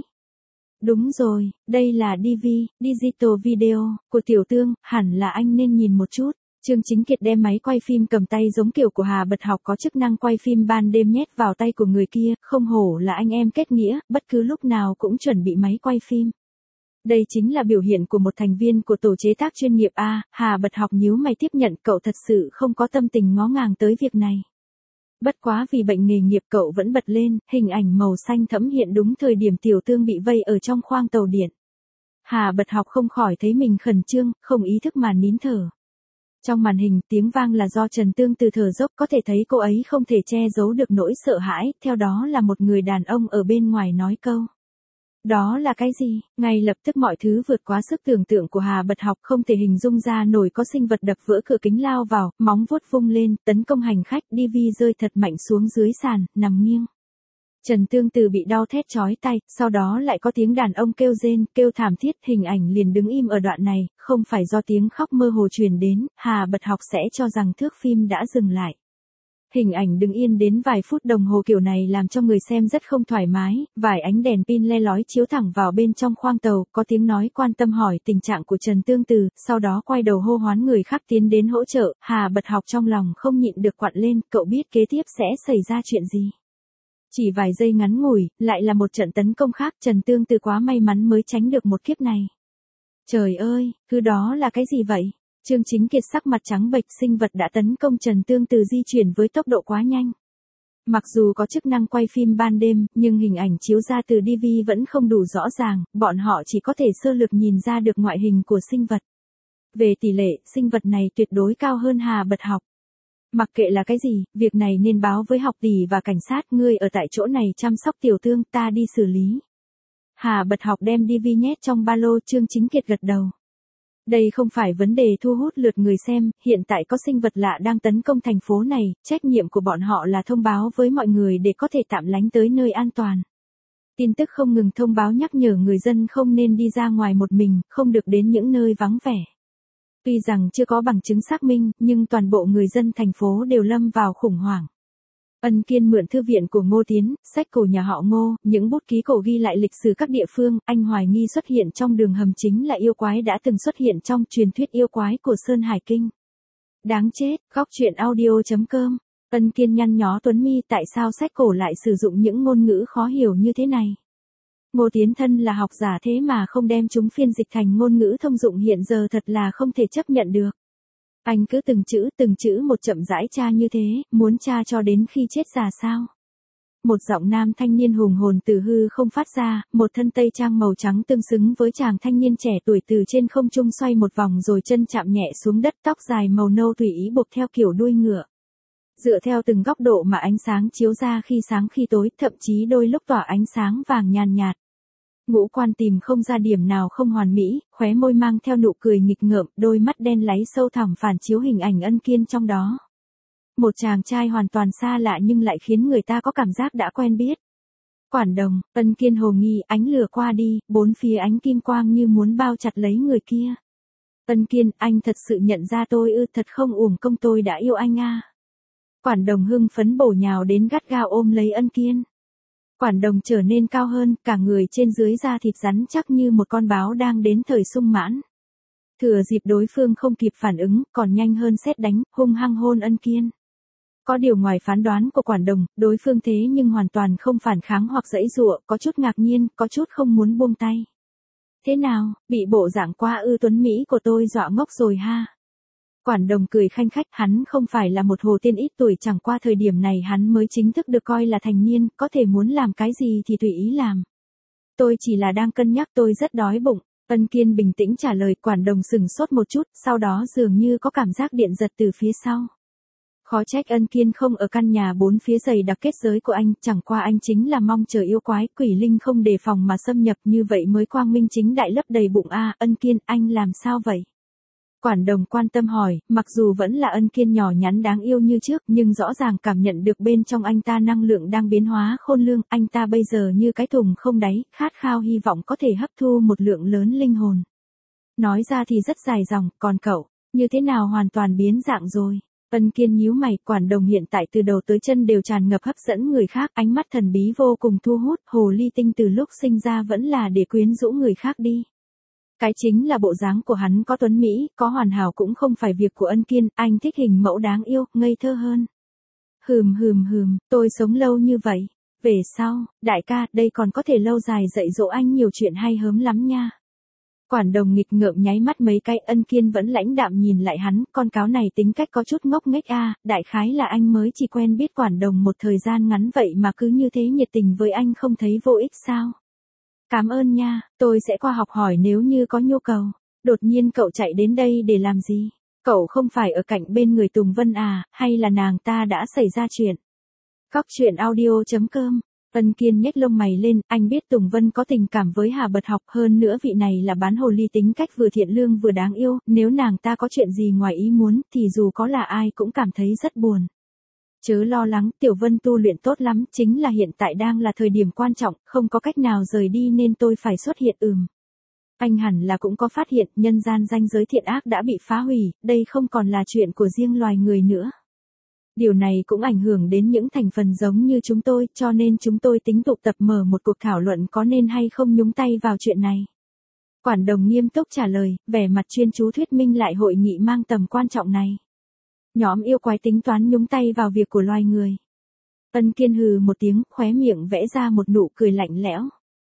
Đúng rồi, đây là Digital Video, của Tiểu Tương, hẳn là anh nên nhìn một chút. Trương Chính Kiệt đem máy quay phim cầm tay giống kiểu của Hà Bật Học có chức năng quay phim ban đêm nhét vào tay của người kia, không hổ là anh em kết nghĩa, bất cứ lúc nào cũng chuẩn bị máy quay phim. Đây chính là biểu hiện của một thành viên của tổ chế tác chuyên nghiệp a. Hà Bật Học nhíu mày tiếp nhận, cậu thật sự không có tâm tình ngó ngàng tới việc này. Bất quá vì bệnh nghề nghiệp cậu vẫn bật lên, hình ảnh màu xanh thẫm hiện đúng thời điểm Tiểu Tương bị vây ở trong khoang tàu điện. Hà Bật Học không khỏi thấy mình khẩn trương, không ý thức mà nín thở. Trong màn hình, tiếng vang là do Trần Tương Từ thở dốc, có thể thấy cô ấy không thể che giấu được nỗi sợ hãi, theo đó là một người đàn ông ở bên ngoài nói câu. Đó là cái gì? Ngay lập tức mọi thứ vượt quá sức tưởng tượng của Hà Bật Học, không thể hình dung ra nổi, có sinh vật đập vỡ cửa kính lao vào, móng vuốt vung lên, tấn công hành khách, DV rơi thật mạnh xuống dưới sàn, nằm nghiêng. Trần Tương Từ bị đau thét chói tai, sau đó lại có tiếng đàn ông kêu rên, kêu thảm thiết, hình ảnh liền đứng im ở đoạn này, không phải do tiếng khóc mơ hồ truyền đến, Hà Bật Học sẽ cho rằng thước phim đã dừng lại. Hình ảnh đứng yên đến vài phút đồng hồ kiểu này làm cho người xem rất không thoải mái, vài ánh đèn pin le lói chiếu thẳng vào bên trong khoang tàu, có tiếng nói quan tâm hỏi tình trạng của Trần Tương Từ, sau đó quay đầu hô hoán người khác tiến đến hỗ trợ, Hà Bật Học trong lòng không nhịn được quặn lên, cậu biết kế tiếp sẽ xảy ra chuyện gì. Chỉ vài giây ngắn ngủi, lại là một trận tấn công khác, Trần Tương Từ quá may mắn mới tránh được một kiếp này. Trời ơi, cứ đó là cái gì vậy? Trương Chính Kiệt sắc mặt trắng bệch, sinh vật đã tấn công Trần Tương Từ di chuyển với tốc độ quá nhanh. Mặc dù có chức năng quay phim ban đêm, nhưng hình ảnh chiếu ra từ DV vẫn không đủ rõ ràng, bọn họ chỉ có thể sơ lược nhìn ra được ngoại hình của sinh vật. Về tỷ lệ, sinh vật này tuyệt đối cao hơn Hà Bật Học. Mặc kệ là cái gì, việc này nên báo với Học tỷ và cảnh sát, ngươi ở tại chỗ này chăm sóc Tiểu Tương, ta đi xử lý. Hà Bật Học đem DV nhét trong ba lô, Trương Chính Kiệt gật đầu. Đây không phải vấn đề thu hút lượt người xem, hiện tại có sinh vật lạ đang tấn công thành phố này, trách nhiệm của bọn họ là thông báo với mọi người để có thể tạm lánh tới nơi an toàn. Tin tức không ngừng thông báo nhắc nhở người dân không nên đi ra ngoài một mình, không được đến những nơi vắng vẻ. Tuy rằng chưa có bằng chứng xác minh, nhưng toàn bộ người dân thành phố đều lâm vào khủng hoảng. Ân Kiên mượn thư viện của Ngô Tiến, sách cổ nhà họ Ngô, những bút ký cổ ghi lại lịch sử các địa phương, anh hoài nghi xuất hiện trong đường hầm chính là yêu quái đã từng xuất hiện trong truyền thuyết yêu quái của Sơn Hải Kinh. Đáng chết, góc truyện audio.com. Ân Kiên nhăn nhó Tuấn mi, tại sao sách cổ lại sử dụng những ngôn ngữ khó hiểu như thế này? Ngô Tiến thân là học giả thế mà không đem chúng phiên dịch thành ngôn ngữ thông dụng hiện giờ thật là không thể chấp nhận được. Anh cứ từng chữ một chậm rãi tra như thế, muốn tra cho đến khi chết già sao? Một giọng nam thanh niên hùng hồn từ hư không phát ra, một thân tây trang màu trắng tương xứng với chàng thanh niên trẻ tuổi từ trên không trung xoay một vòng rồi chân chạm nhẹ xuống đất, tóc dài màu nâu tùy ý buộc theo kiểu đuôi ngựa. Dựa theo từng góc độ mà ánh sáng chiếu ra khi sáng khi tối, thậm chí đôi lúc tỏa ánh sáng vàng nhàn nhạt. Ngũ quan tìm không ra điểm nào không hoàn mỹ, khóe môi mang theo nụ cười nghịch ngợm, đôi mắt đen láy sâu thẳm phản chiếu hình ảnh Ân Kiên trong đó. Một chàng trai hoàn toàn xa lạ nhưng lại khiến người ta có cảm giác đã quen biết. Quản Đồng, Ân Kiên hồ nghi, ánh lửa qua đi, bốn phía ánh kim quang như muốn bao chặt lấy người kia. Ân Kiên, anh thật sự nhận ra tôi ư? Thật không uổng công tôi đã yêu anh à. Quản Đồng hưng phấn bổ nhào đến gắt gao ôm lấy Ân Kiên. Quản Đồng trở nên cao hơn, cả người trên dưới da thịt rắn chắc như một con báo đang đến thời sung mãn. Thừa dịp đối phương không kịp phản ứng, còn nhanh hơn sét đánh, hung hăng hôn Ân Kiên. Có điều ngoài phán đoán của Quản Đồng, đối phương thế nhưng hoàn toàn không phản kháng hoặc giãy giụa, có chút ngạc nhiên, có chút không muốn buông tay. Thế nào, bị bộ dạng qua ư? Tuấn Mỹ của tôi dọa ngốc rồi ha. Quản Đồng cười khanh khách, hắn không phải là một hồ tiên ít tuổi, chẳng qua thời điểm này hắn mới chính thức được coi là thành niên, có thể muốn làm cái gì thì tùy ý làm. Tôi chỉ là đang cân nhắc, tôi rất đói bụng. Ân Kiên bình tĩnh trả lời. Quản Đồng sững sốt một chút, sau đó dường như có cảm giác điện giật từ phía sau. Khó trách Ân Kiên không ở căn nhà bốn phía dày đặc kết giới của anh, chẳng qua anh chính là mong chờ yêu quái quỷ linh không đề phòng mà xâm nhập, như vậy mới quang minh chính đại lấp đầy bụng a. Ân Kiên, anh làm sao vậy? Quản Đồng quan tâm hỏi, mặc dù vẫn là Ân Kiên nhỏ nhắn đáng yêu như trước, nhưng rõ ràng cảm nhận được bên trong anh ta năng lượng đang biến hóa khôn lường, anh ta bây giờ như cái thùng không đáy, khát khao hy vọng có thể hấp thu một lượng lớn linh hồn. Nói ra thì rất dài dòng, còn cậu, như thế nào hoàn toàn biến dạng rồi? Ân Kiên nhíu mày, Quản Đồng hiện tại từ đầu tới chân đều tràn ngập hấp dẫn người khác, ánh mắt thần bí vô cùng thu hút, hồ ly tinh từ lúc sinh ra vẫn là để quyến rũ người khác đi. Cái chính là bộ dáng của hắn có tuấn mỹ, có hoàn hảo cũng không phải việc của Ân Kiên, anh thích hình mẫu đáng yêu, ngây thơ hơn. Tôi sống lâu như vậy. Về sau, đại ca, đây còn có thể lâu dài dạy dỗ anh nhiều chuyện hay hớm lắm nha. Quản Đồng nghịch ngợm nháy mắt mấy cái. Ân Kiên vẫn lãnh đạm nhìn lại hắn, con cáo này tính cách có chút ngốc nghếch a. Đại khái là anh mới chỉ quen biết Quản Đồng một thời gian ngắn vậy mà cứ như thế nhiệt tình với anh, không thấy vô ích sao? Cảm ơn nha, tôi sẽ qua học hỏi nếu như có nhu cầu. Đột nhiên cậu chạy đến đây để làm gì? Cậu không phải ở cạnh bên người Tùng Vân à, hay là nàng ta đã xảy ra chuyện? Góc truyện audio.com. Ân Kiên nhếch lông mày lên, anh biết Tùng Vân có tình cảm với Hà Bật Học, hơn nữa vị này là bán hồ ly tính cách vừa thiện lương vừa đáng yêu, nếu nàng ta có chuyện gì ngoài ý muốn thì dù có là ai cũng cảm thấy rất buồn. Chớ lo lắng, Tiểu Vân tu luyện tốt lắm, chính là hiện tại đang là thời điểm quan trọng, không có cách nào rời đi nên tôi phải xuất hiện. Anh hẳn là cũng có phát hiện, nhân gian ranh giới thiện ác đã bị phá hủy, đây không còn là chuyện của riêng loài người nữa. Điều này cũng ảnh hưởng đến những thành phần giống như chúng tôi, cho nên chúng tôi tính tụ tập mở một cuộc thảo luận có nên hay không nhúng tay vào chuyện này. Quản Đồng nghiêm túc trả lời, vẻ mặt chuyên chú thuyết minh lại hội nghị mang tầm quan trọng này. Nhóm yêu quái tính toán nhúng tay vào việc của loài người. Ân Kiên hừ một tiếng, khóe miệng vẽ ra một nụ cười lạnh lẽo.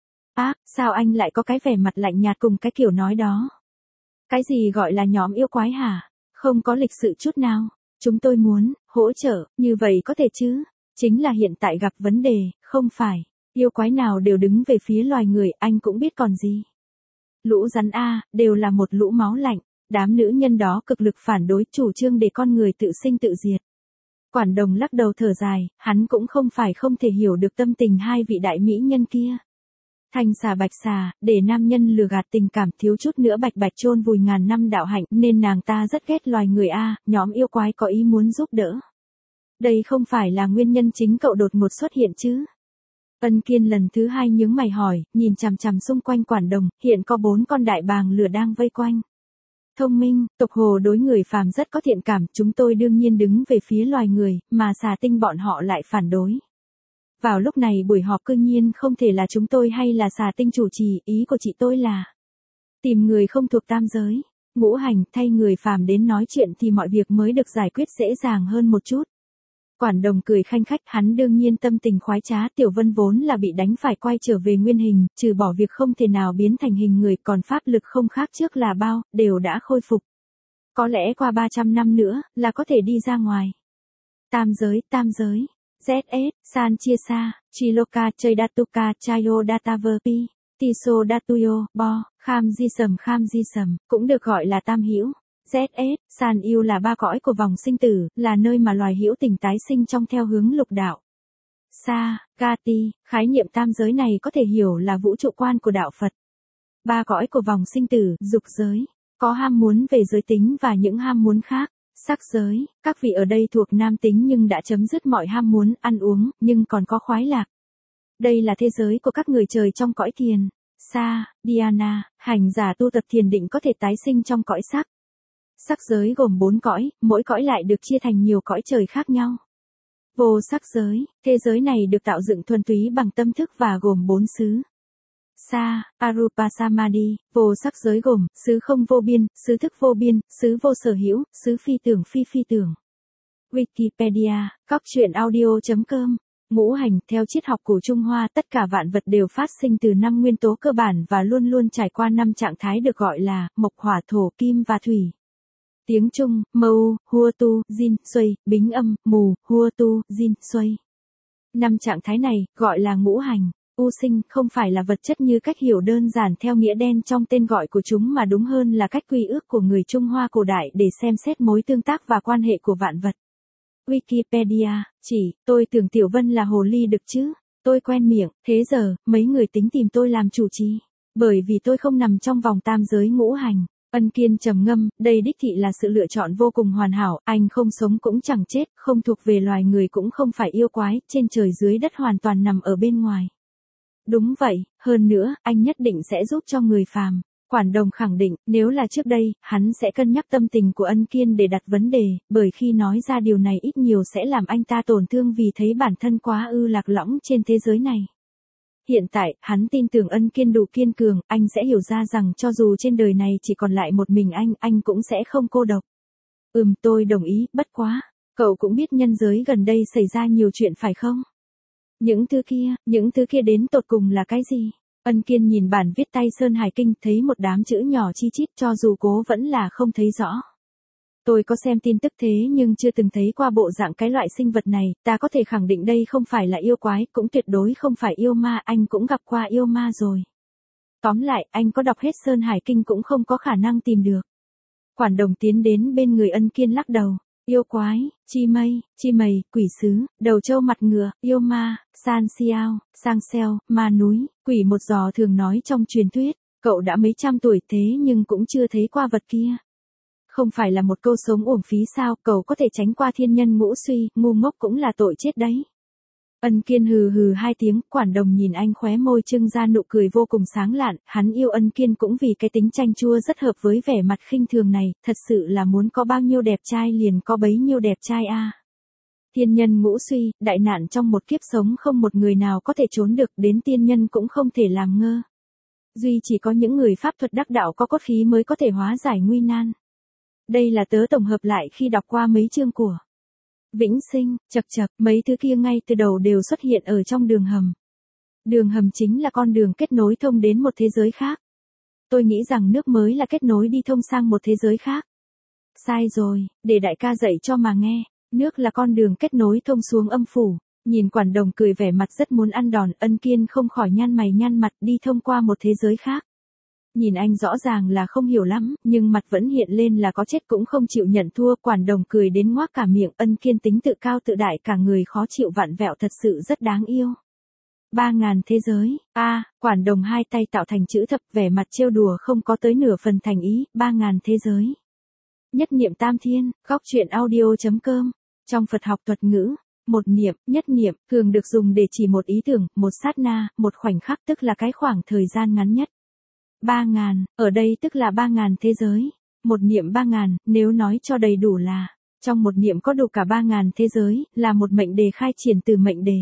Sao anh lại có cái vẻ mặt lạnh nhạt cùng cái kiểu nói đó? Cái gì gọi là nhóm yêu quái hả? Không có lịch sự chút nào. Chúng tôi muốn hỗ trợ, như vậy có thể chứ? Chính là hiện tại gặp vấn đề, không phải yêu quái nào đều đứng về phía loài người, anh cũng biết còn gì. Lũ rắn a, đều là một lũ máu lạnh. Đám nữ nhân đó cực lực phản đối chủ trương để con người tự sinh tự diệt. Quản Đồng lắc đầu thở dài, hắn cũng không phải không thể hiểu được tâm tình hai vị đại mỹ nhân kia. Thanh xà bạch xà, để nam nhân lừa gạt tình cảm, thiếu chút nữa bạch bạch chôn vùi ngàn năm đạo hạnh, nên nàng ta rất ghét loài người a. Nhóm yêu quái có ý muốn giúp đỡ. Đây không phải là nguyên nhân chính cậu đột ngột xuất hiện chứ? Ân Kiên lần thứ hai nhướng mày hỏi, nhìn chằm chằm xung quanh Quản Đồng, hiện có 4 con đại bàng lửa đang vây quanh. thông minh, tộc hồ đối người phàm rất có thiện cảm, chúng tôi đương nhiên đứng về phía loài người, mà xà tinh bọn họ lại phản đối. Vào lúc này buổi họp cương nhiên không thể là chúng tôi hay là xà tinh chủ trì, ý của chị tôi là tìm người không thuộc tam giới, ngũ hành, thay người phàm đến nói chuyện thì mọi việc mới được giải quyết dễ dàng hơn một chút. Quản đồng cười khanh khách, hắn đương nhiên tâm tình khoái trá. Tiểu Vân vốn là bị đánh phải quay trở về nguyên hình, trừ bỏ việc không thể nào biến thành hình người, còn pháp lực không khác trước là bao, đều đã khôi phục. Có lẽ qua 300 năm nữa, là có thể đi ra ngoài. Tam giới. ZS, San chia xa, Chiloka, Chaydatuka, Chayo Dataverpi, Tiso Datuyo, Bo, Kham Di Sầm, cũng được gọi là tam hữu. ZS, San yêu là ba cõi của vòng sinh tử, là nơi mà loài hữu tình tái sinh trong theo hướng lục đạo. Sa, Gati, khái niệm tam giới này có thể hiểu là vũ trụ quan của đạo Phật. Ba cõi của vòng sinh tử, dục giới, có ham muốn về giới tính và những ham muốn khác. Sắc giới, các vị ở đây thuộc nam tính nhưng đã chấm dứt mọi ham muốn, ăn uống, nhưng còn có khoái lạc. Đây là thế giới của các người trời trong cõi thiền. Sa, Dhyana, hành giả tu tập thiền định có thể tái sinh trong cõi sắc. Sắc giới gồm 4 cõi, mỗi cõi lại được chia thành nhiều cõi trời khác nhau. Vô sắc giới, thế giới này được tạo dựng thuần túy bằng tâm thức và gồm 4 xứ. Sa, Arupa Samadhi, vô sắc giới gồm, xứ không vô biên, xứ thức vô biên, xứ vô sở hữu, xứ phi phi tưởng. Wikipedia, coctruyện.audio.com. Ngũ hành, theo triết học của Trung Hoa, tất cả vạn vật đều phát sinh từ 5 nguyên tố cơ bản và luôn luôn trải qua 5 trạng thái được gọi là mộc, hỏa, thổ, kim và thủy. Tiếng Trung, mâu, hua tu, jin, xuây, bính âm, mù, hua tu, jin, xuây. 5 trạng thái này, gọi là ngũ hành. U sinh, không phải là vật chất như cách hiểu đơn giản theo nghĩa đen trong tên gọi của chúng mà đúng hơn là cách quy ước của người Trung Hoa cổ đại để xem xét mối tương tác và quan hệ của vạn vật. Wikipedia, tôi tưởng Tiểu Vân là hồ ly đực chứ. Tôi quen miệng, thế giờ, mấy người tính tìm tôi làm chủ trì. Bởi vì tôi không nằm trong vòng tam giới ngũ hành. Ân Kiên trầm ngâm, đây đích thị là sự lựa chọn vô cùng hoàn hảo, anh không sống cũng chẳng chết, không thuộc về loài người cũng không phải yêu quái, trên trời dưới đất hoàn toàn nằm ở bên ngoài. Đúng vậy, hơn nữa, anh nhất định sẽ giúp cho người phàm. Quản đồng khẳng định, nếu là trước đây, hắn sẽ cân nhắc tâm tình của Ân Kiên để đặt vấn đề, bởi khi nói ra điều này ít nhiều sẽ làm anh ta tổn thương vì thấy bản thân quá lạc lõng trên thế giới này. Hiện tại, hắn tin tưởng Ân Kiên đủ kiên cường, anh sẽ hiểu ra rằng cho dù trên đời này chỉ còn lại một mình anh cũng sẽ không cô độc. Tôi đồng ý, bất quá. Cậu cũng biết nhân giới gần đây xảy ra nhiều chuyện phải không? Những thứ kia đến tột cùng là cái gì? Ân Kiên nhìn bản viết tay Sơn Hải Kinh, thấy một đám chữ nhỏ chi chít cho dù cố vẫn là không thấy rõ. Tôi có xem tin tức thế nhưng chưa từng thấy qua bộ dạng cái loại sinh vật này, ta có thể khẳng định đây không phải là yêu quái, cũng tuyệt đối không phải yêu ma, anh cũng gặp qua yêu ma rồi. Tóm lại, anh có đọc hết Sơn Hải Kinh cũng không có khả năng tìm được. Quản đồng tiến đến bên người Ân Kiên lắc đầu. Yêu quái, chi mây, quỷ sứ, đầu trâu mặt ngựa, yêu ma, san xiao, sang xeo, ma núi, quỷ một giò thường nói trong truyền thuyết. Cậu đã mấy trăm tuổi thế nhưng cũng chưa thấy qua vật kia. Không phải là một câu sống uổng phí sao, cậu có thể tránh qua thiên nhân ngũ suy, ngu ngốc cũng là tội chết đấy. Ân Kiên hừ hừ 2 tiếng, quản đồng nhìn anh khóe môi trưng ra nụ cười vô cùng sáng lạn, hắn yêu Ân Kiên cũng vì cái tính chanh chua rất hợp với vẻ mặt khinh thường này, thật sự là muốn có bao nhiêu đẹp trai liền có bấy nhiêu đẹp trai a. Thiên nhân ngũ suy, đại nạn trong một kiếp sống không một người nào có thể trốn được, đến tiên nhân cũng không thể làm ngơ. Duy chỉ có những người pháp thuật đắc đạo có cốt khí mới có thể hóa giải nguy nan. Đây là tớ tổng hợp lại khi đọc qua mấy chương của Vĩnh Sinh, chậc, mấy thứ kia ngay từ đầu đều xuất hiện ở trong đường hầm. Đường hầm chính là con đường kết nối thông đến một thế giới khác. Tôi nghĩ rằng nước mới là kết nối đi thông sang một thế giới khác. Sai rồi, để đại ca dạy cho mà nghe, nước là con đường kết nối thông xuống âm phủ. Nhìn quản đồng cười vẻ mặt rất muốn ăn đòn, Ân Kiên không khỏi nhăn mày nhăn mặt đi thông qua một thế giới khác. Nhìn anh rõ ràng là không hiểu lắm, nhưng mặt vẫn hiện lên là có chết cũng không chịu nhận thua. Quản đồng cười đến ngoác cả miệng, Ân Kiên tính tự cao tự đại cả người khó chịu vặn vẹo thật sự rất đáng yêu. 3000 thế giới, quản đồng 2 tay tạo thành chữ thập vẻ mặt trêu đùa không có tới nửa phần thành ý, 3000 thế giới. Nhất niệm tam thiên, coctruyện.audio.com. Trong Phật học thuật ngữ, một niệm, nhất niệm, thường được dùng để chỉ một ý tưởng, một sát na, một khoảnh khắc tức là cái khoảng thời gian ngắn nhất. 3000, ở đây tức là 3000 thế giới. Một niệm 3.000, nếu nói cho đầy đủ là, trong một niệm có đủ cả 3.000 thế giới, là một mệnh đề khai triển từ mệnh đề.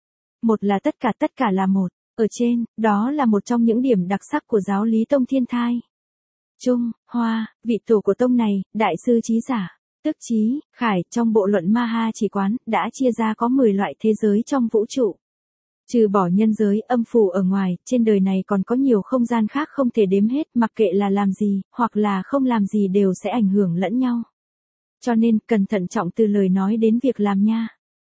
Một là tất cả là một. Ở trên, đó là một trong những điểm đặc sắc của giáo lý Tông Thiên Thai. Trung Hoa, vị tổ của tông này, Đại sư Trí Giả, tức Trí Khải, trong bộ luận Maha Chỉ Quán, đã chia ra có 10 loại thế giới trong vũ trụ. Trừ bỏ nhân giới, âm phủ ở ngoài, trên đời này còn có nhiều không gian khác không thể đếm hết, mặc kệ là làm gì, hoặc là không làm gì đều sẽ ảnh hưởng lẫn nhau. Cho nên, cần thận trọng từ lời nói đến việc làm nha.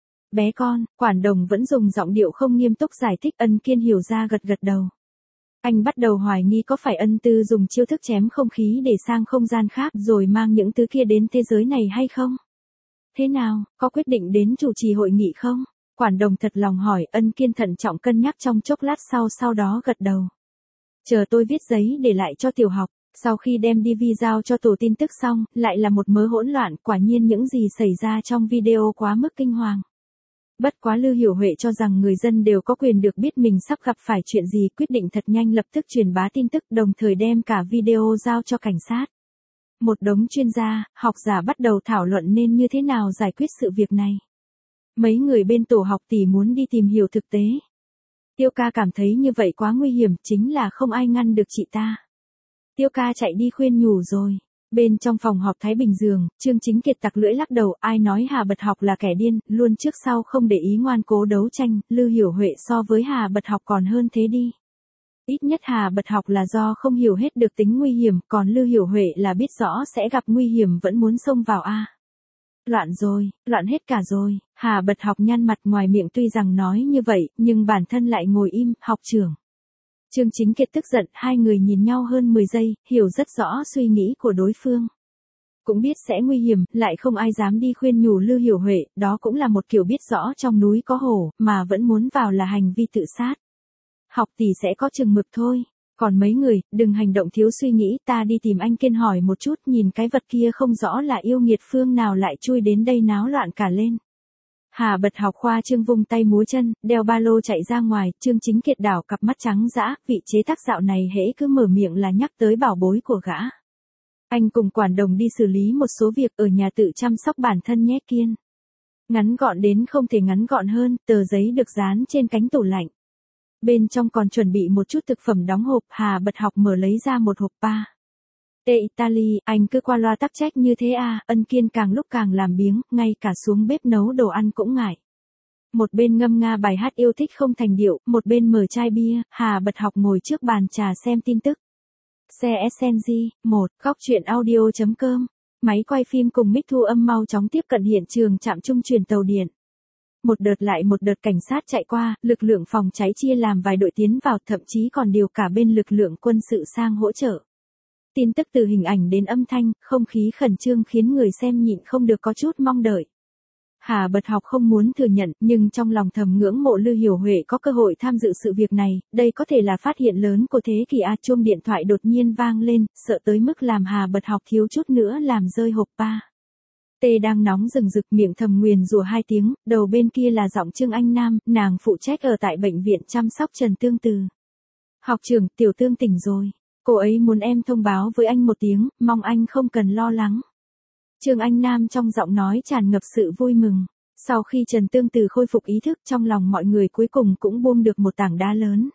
Bé con, Quản Đồng vẫn dùng giọng điệu không nghiêm túc giải thích. Ân Kiên hiểu ra gật gật đầu. Anh bắt đầu hoài nghi có phải Ân Tư dùng chiêu thức chém không khí để sang không gian khác rồi mang những thứ kia đến thế giới này hay không? Thế nào, có quyết định đến chủ trì hội nghị không? Quản Đồng thật lòng hỏi. Ân Kiên thận trọng cân nhắc trong chốc lát sau đó gật đầu. Chờ tôi viết giấy để lại cho tiểu học. Sau khi đem DV giao cho tổ tin tức xong, lại là một mớ hỗn loạn. Quả nhiên những gì xảy ra trong video quá mức kinh hoàng. Bất quá Lư Hiểu Huệ cho rằng người dân đều có quyền được biết mình sắp gặp phải chuyện gì, quyết định thật nhanh lập tức truyền bá tin tức, đồng thời đem cả video giao cho cảnh sát. Một đống chuyên gia, học giả bắt đầu thảo luận nên như thế nào giải quyết sự việc này. Mấy người bên tổ học tỷ muốn đi tìm hiểu thực tế. Tiêu ca cảm thấy như vậy quá nguy hiểm, chính là không ai ngăn được chị ta. Tiêu ca chạy đi khuyên nhủ rồi. Bên trong phòng họp Thái Bình giường, Trương Chính Kiệt tặc lưỡi lắc đầu. Ai nói Hà Bật Học là kẻ điên, luôn trước sau không để ý, ngoan cố đấu tranh. Lư Hiểu Huệ so với Hà Bật Học còn hơn thế đi. Ít nhất Hà Bật Học là do không hiểu hết được tính nguy hiểm, còn Lư Hiểu Huệ là biết rõ sẽ gặp nguy hiểm vẫn muốn xông vào a. Loạn rồi, loạn hết cả rồi. Hà Bật Học nhăn mặt, ngoài miệng tuy rằng nói như vậy, nhưng bản thân lại ngồi im. Học trưởng. Trương Chính Kiệt tức giận, hai người nhìn nhau hơn 10 giây, hiểu rất rõ suy nghĩ của đối phương. Cũng biết sẽ nguy hiểm, lại không ai dám đi khuyên nhủ Lư Hiểu Huệ, đó cũng là một kiểu biết rõ trong núi có hổ, mà vẫn muốn vào là hành vi tự sát. Học tỷ sẽ có chừng mực thôi. Còn mấy người, đừng hành động thiếu suy nghĩ, ta đi tìm anh Kiên hỏi một chút, nhìn cái vật kia không rõ là yêu nghiệt phương nào lại chui đến đây náo loạn cả lên. Hà Bật Học khoa trương vung tay múa chân, đeo ba lô chạy ra ngoài. Trương Chính Kiệt đảo cặp mắt trắng dã, vị chế tác dạo này hễ cứ mở miệng là nhắc tới bảo bối của gã. Anh cùng Quản Đồng đi xử lý một số việc ở nhà tự chăm sóc bản thân nhé Kiên. Ngắn gọn đến không thể ngắn gọn hơn, tờ giấy được dán trên cánh tủ lạnh. Bên trong còn chuẩn bị một chút thực phẩm đóng hộp. Hà Bật Học mở lấy ra một hộp pa. Tê Italy, anh cứ qua loa tắc trách như thế à? Ân Kiên càng lúc càng làm biếng, ngay cả xuống bếp nấu đồ ăn cũng ngại. Một bên ngâm nga bài hát yêu thích không thành điệu, một bên mở chai bia. Hà Bật Học ngồi trước bàn trà xem tin tức. Xe SNG, 1, góc truyện audio.com. Máy quay phim cùng mic thu âm mau chóng tiếp cận hiện trường trạm trung chuyển tàu điện. Một đợt lại một đợt cảnh sát chạy qua, lực lượng phòng cháy chia làm vài đội tiến vào, thậm chí còn điều cả bên lực lượng quân sự sang hỗ trợ. Tin tức từ hình ảnh đến âm thanh, không khí khẩn trương khiến người xem nhịn không được có chút mong đợi. Hà Bật Học không muốn thừa nhận, nhưng trong lòng thầm ngưỡng mộ Lư Hiểu Huệ có cơ hội tham dự sự việc này, đây có thể là phát hiện lớn của thế kỷ a. Chuông điện thoại đột nhiên vang lên, sợ tới mức làm Hà Bật Học thiếu chút nữa làm rơi hộp pa. Tê đang nóng rừng rực, miệng thầm nguyền rủa 2 tiếng, đầu bên kia là giọng Trương Anh Nam, nàng phụ trách ở tại bệnh viện chăm sóc Trần Tương Từ. Học trưởng, Tiểu Tương tỉnh rồi. Cô ấy muốn em thông báo với anh một tiếng, mong anh không cần lo lắng. Trương Anh Nam trong giọng nói tràn ngập sự vui mừng. Sau khi Trần Tương Từ khôi phục ý thức, trong lòng mọi người cuối cùng cũng buông được một tảng đá lớn.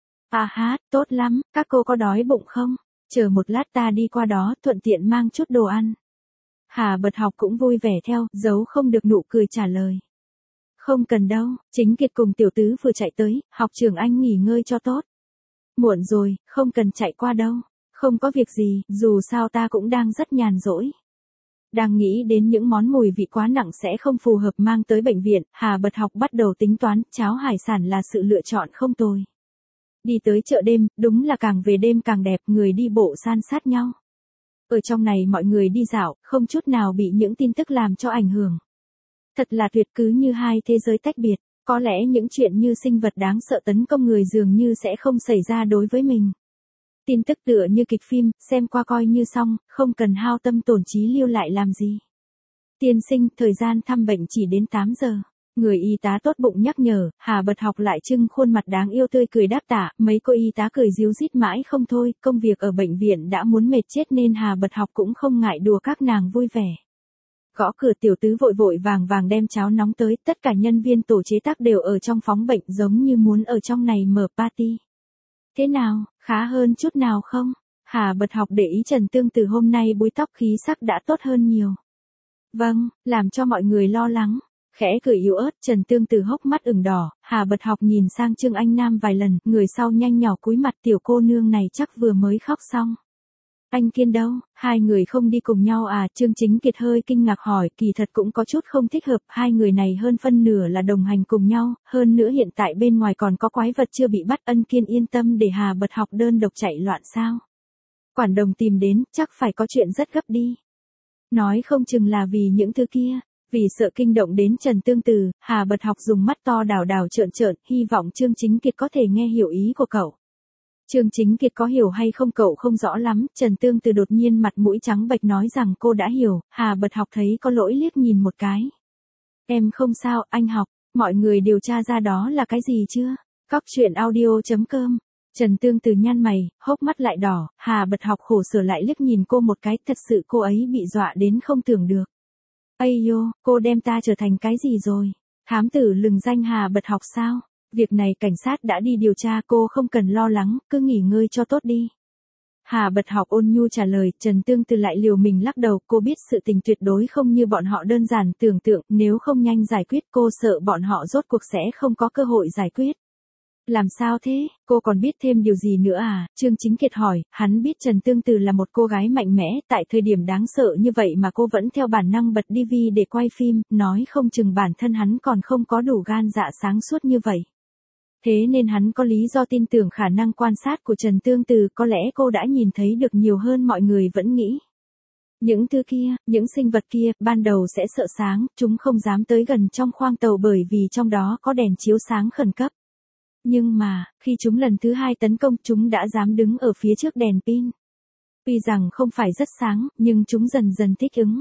À hát, tốt lắm, các cô có đói bụng không? Chờ một lát ta đi qua đó, thuận tiện mang chút đồ ăn. Hà Bật Học cũng vui vẻ theo, giấu không được nụ cười trả lời. Không cần đâu, Chính Kiệt cùng Tiểu Tứ vừa chạy tới, học trưởng anh nghỉ ngơi cho tốt. Muộn rồi, không cần chạy qua đâu. Không có việc gì, dù sao ta cũng đang rất nhàn rỗi. Đang nghĩ đến những món mùi vị quá nặng sẽ không phù hợp mang tới bệnh viện, Hà Bật Học bắt đầu tính toán, cháo hải sản là sự lựa chọn không tồi. Đi tới chợ đêm, đúng là càng về đêm càng đẹp, người đi bộ san sát nhau. Ở trong này mọi người đi dạo, không chút nào bị những tin tức làm cho ảnh hưởng. Thật là tuyệt, cứ như hai thế giới tách biệt, có lẽ những chuyện như sinh vật đáng sợ tấn công người dường như sẽ không xảy ra đối với mình. Tin tức tựa như kịch phim, xem qua coi như xong, không cần hao tâm tổn trí lưu lại làm gì. Tiên sinh, thời gian thăm bệnh chỉ đến 8 giờ. Người y tá tốt bụng nhắc nhở, Hà Bật Học lại trưng khuôn mặt đáng yêu tươi cười đáp tạ, mấy cô y tá cười ríu rít mãi không thôi, công việc ở bệnh viện đã muốn mệt chết nên Hà Bật Học cũng không ngại đùa các nàng vui vẻ. Gõ cửa tiểu tứ vội vội vàng vàng đem cháo nóng tới, tất cả nhân viên tổ chế tác đều ở trong phòng bệnh giống như muốn ở trong này mở party. Thế nào, khá hơn chút nào không? Hà Bật Học để ý Trần Tương từ hôm nay búi tóc khí sắc đã tốt hơn nhiều. Vâng, làm cho mọi người lo lắng. Khẽ cười yếu ớt, Trần Tương từ hốc mắt ửng đỏ, Hà Bật Học nhìn sang Trương Anh Nam vài lần, người sau nhanh nhỏ cúi mặt tiểu cô nương này chắc vừa mới khóc xong. Anh Kiên đâu, hai người không đi cùng nhau à? Trương Chính Kiệt hơi kinh ngạc hỏi, kỳ thật cũng có chút không thích hợp, hai người này hơn phân nửa là đồng hành cùng nhau, hơn nữa hiện tại bên ngoài còn có quái vật chưa bị bắt. Ân Kiên yên tâm để Hà Bật Học đơn độc chạy loạn sao? Quản đồng tìm đến, chắc phải có chuyện rất gấp đi. Nói không chừng là vì những thứ kia. Vì sợ kinh động đến Trần Tương Từ, Hà Bật Học dùng mắt to đảo đảo trợn trợn, hy vọng Trương Chính Kiệt có thể nghe hiểu ý của cậu. Trương Chính Kiệt có hiểu hay không cậu không rõ lắm, Trần Tương Từ đột nhiên mặt mũi trắng bệch nói rằng cô đã hiểu, Hà Bật Học thấy có lỗi liếc nhìn một cái. Em không sao, anh Học, mọi người điều tra ra đó là cái gì chưa? Cóc truyện audio.com. Trần Tương Từ nhăn mày, hốc mắt lại đỏ, Hà Bật Học khổ sở lại liếc nhìn cô một cái, thật sự cô ấy bị dọa đến không tưởng được. Ây yo, cô đem ta trở thành cái gì rồi? Thám tử lừng danh Hà Bật Học sao? Việc này cảnh sát đã đi điều tra, cô không cần lo lắng, cứ nghỉ ngơi cho tốt đi. Hà Bật Học ôn nhu trả lời, Trần Tương Từ lại liều mình lắc đầu, cô biết sự tình tuyệt đối không như bọn họ đơn giản tưởng tượng, nếu không nhanh giải quyết cô sợ bọn họ rốt cuộc sẽ không có cơ hội giải quyết. Làm sao thế, cô còn biết thêm điều gì nữa à? Trương Chính Kiệt hỏi, hắn biết Trần Tương Từ là một cô gái mạnh mẽ, tại thời điểm đáng sợ như vậy mà cô vẫn theo bản năng bật DV để quay phim, nói không chừng bản thân hắn còn không có đủ gan dạ sáng suốt như vậy. Thế nên hắn có lý do tin tưởng khả năng quan sát của Trần Tương Từ, có lẽ cô đã nhìn thấy được nhiều hơn mọi người vẫn nghĩ. Những thứ kia, những sinh vật kia, ban đầu sẽ sợ sáng, chúng không dám tới gần trong khoang tàu bởi vì trong đó có đèn chiếu sáng khẩn cấp. Nhưng mà, khi chúng lần thứ hai tấn công, chúng đã dám đứng ở phía trước đèn pin. Tuy rằng không phải rất sáng, nhưng chúng dần dần thích ứng.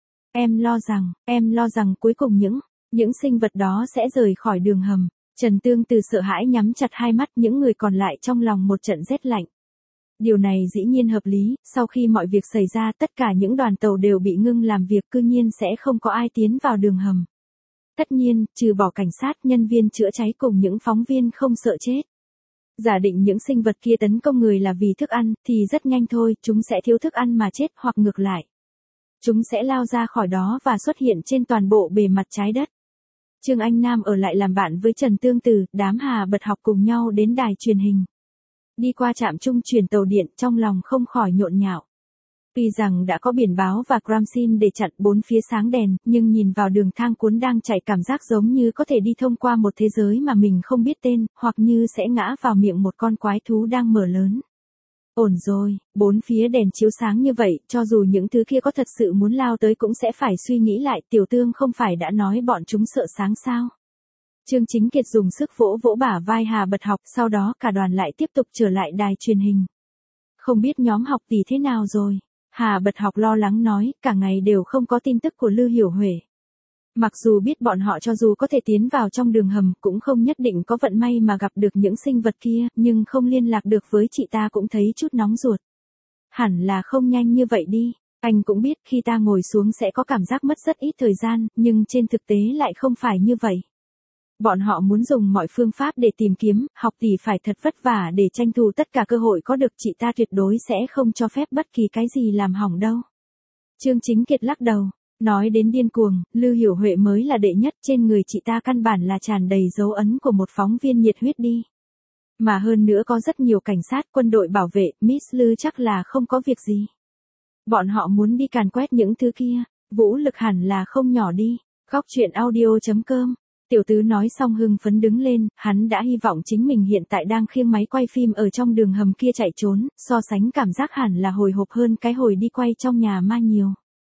Em lo rằng cuối cùng những sinh vật đó sẽ rời khỏi đường hầm. Trần Tương Từ sợ hãi nhắm chặt hai mắt, những người còn lại trong lòng một trận rét lạnh. Điều này dĩ nhiên hợp lý, sau khi mọi việc xảy ra tất cả những đoàn tàu đều bị ngưng làm việc, cư nhiên sẽ không có ai tiến vào đường hầm. Tất nhiên, trừ bỏ cảnh sát, nhân viên chữa cháy cùng những phóng viên không sợ chết. Giả định những sinh vật kia tấn công người là vì thức ăn, thì rất nhanh thôi, chúng sẽ thiếu thức ăn mà chết, hoặc ngược lại. Chúng sẽ lao ra khỏi đó và xuất hiện trên toàn bộ bề mặt trái đất. Trương Anh Nam ở lại làm bạn với Trần Tương Từ, đám Hà Bật Học cùng nhau đến đài truyền hình. Đi qua trạm trung chuyển tàu điện, trong lòng không khỏi nhộn nhạo. Tuy rằng đã có biển báo và Gramsin để chặn bốn phía sáng đèn, nhưng nhìn vào đường thang cuốn đang chạy cảm giác giống như có thể đi thông qua một thế giới mà mình không biết tên, hoặc như sẽ ngã vào miệng một con quái thú đang mở lớn. Ổn rồi, bốn phía đèn chiếu sáng như vậy, cho dù những thứ kia có thật sự muốn lao tới cũng sẽ phải suy nghĩ lại, Tiểu Tương không phải đã nói bọn chúng sợ sáng sao. Trương Chính Kiệt dùng sức vỗ vỗ bả vai Hà Bật Học, sau đó cả đoàn lại tiếp tục trở lại đài truyền hình. Không biết nhóm Học Tỷ thế nào rồi? Hà Bật Học lo lắng nói, cả ngày đều không có tin tức của Lư Hiểu Huệ. Mặc dù biết bọn họ cho dù có thể tiến vào trong đường hầm, cũng không nhất định có vận may mà gặp được những sinh vật kia, nhưng không liên lạc được với chị ta cũng thấy chút nóng ruột. Hẳn là không nhanh như vậy đi, anh cũng biết khi ta ngồi xuống sẽ có cảm giác mất rất ít thời gian, nhưng trên thực tế lại không phải như vậy. Bọn họ muốn dùng mọi phương pháp để tìm kiếm, Học Tỷ phải thật vất vả để tranh thủ tất cả cơ hội có được, chị ta tuyệt đối sẽ không cho phép bất kỳ cái gì làm hỏng đâu. Trương Chính Kiệt lắc đầu, nói đến điên cuồng, Lư Hiểu Huệ mới là đệ nhất, trên người chị ta căn bản là tràn đầy dấu ấn của một phóng viên nhiệt huyết đi. Mà hơn nữa có rất nhiều cảnh sát, quân đội bảo vệ, Miss Lư chắc là không có việc gì. Bọn họ muốn đi càn quét những thứ kia, vũ lực hẳn là không nhỏ đi. Góc truyện audio.com. Tiểu Tứ nói xong hưng phấn đứng lên, hắn đã hy vọng chính mình hiện tại đang khiêng máy quay phim ở trong đường hầm kia chạy trốn, so sánh cảm giác hẳn là hồi hộp hơn cái hồi đi quay trong nhà ma nhiều.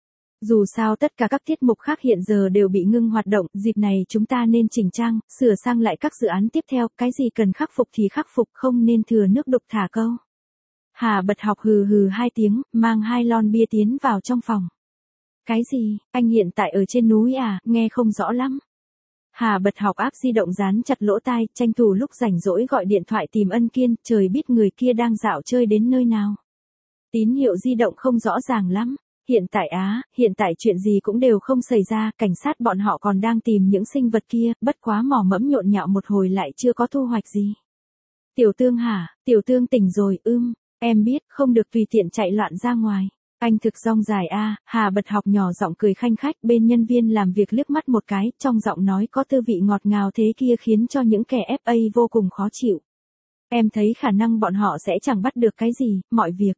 Dù sao tất cả các tiết mục khác hiện giờ đều bị ngưng hoạt động, dịp này chúng ta nên chỉnh trang, sửa sang lại các dự án tiếp theo, cái gì cần khắc phục thì khắc phục, không nên thừa nước đục thả câu. Hà Bật Học hừ hừ hai tiếng, mang 2 lon bia tiến vào trong phòng. Cái gì, anh hiện tại ở trên núi à, nghe không rõ lắm. Hà Bật Học áp di động dán chặt lỗ tai, tranh thủ lúc rảnh rỗi gọi điện thoại tìm Ân Kiên, trời biết người kia đang dạo chơi đến nơi nào. Tín hiệu di động không rõ ràng lắm. Hiện tại chuyện gì cũng đều không xảy ra, cảnh sát bọn họ còn đang tìm những sinh vật kia, bất quá mò mẫm nhộn nhạo một hồi lại chưa có thu hoạch gì. Tiểu Tương hả, Tiểu Tương tỉnh rồi, em biết, không được tùy tiện chạy loạn ra ngoài. Anh thực rong dài a. Hà Bật Học nhỏ giọng cười khanh khách, bên nhân viên làm việc liếc mắt một cái, trong giọng nói có tư vị ngọt ngào thế kia khiến cho những kẻ FA vô cùng khó chịu. Em thấy khả năng bọn họ sẽ chẳng bắt được cái gì, mọi việc.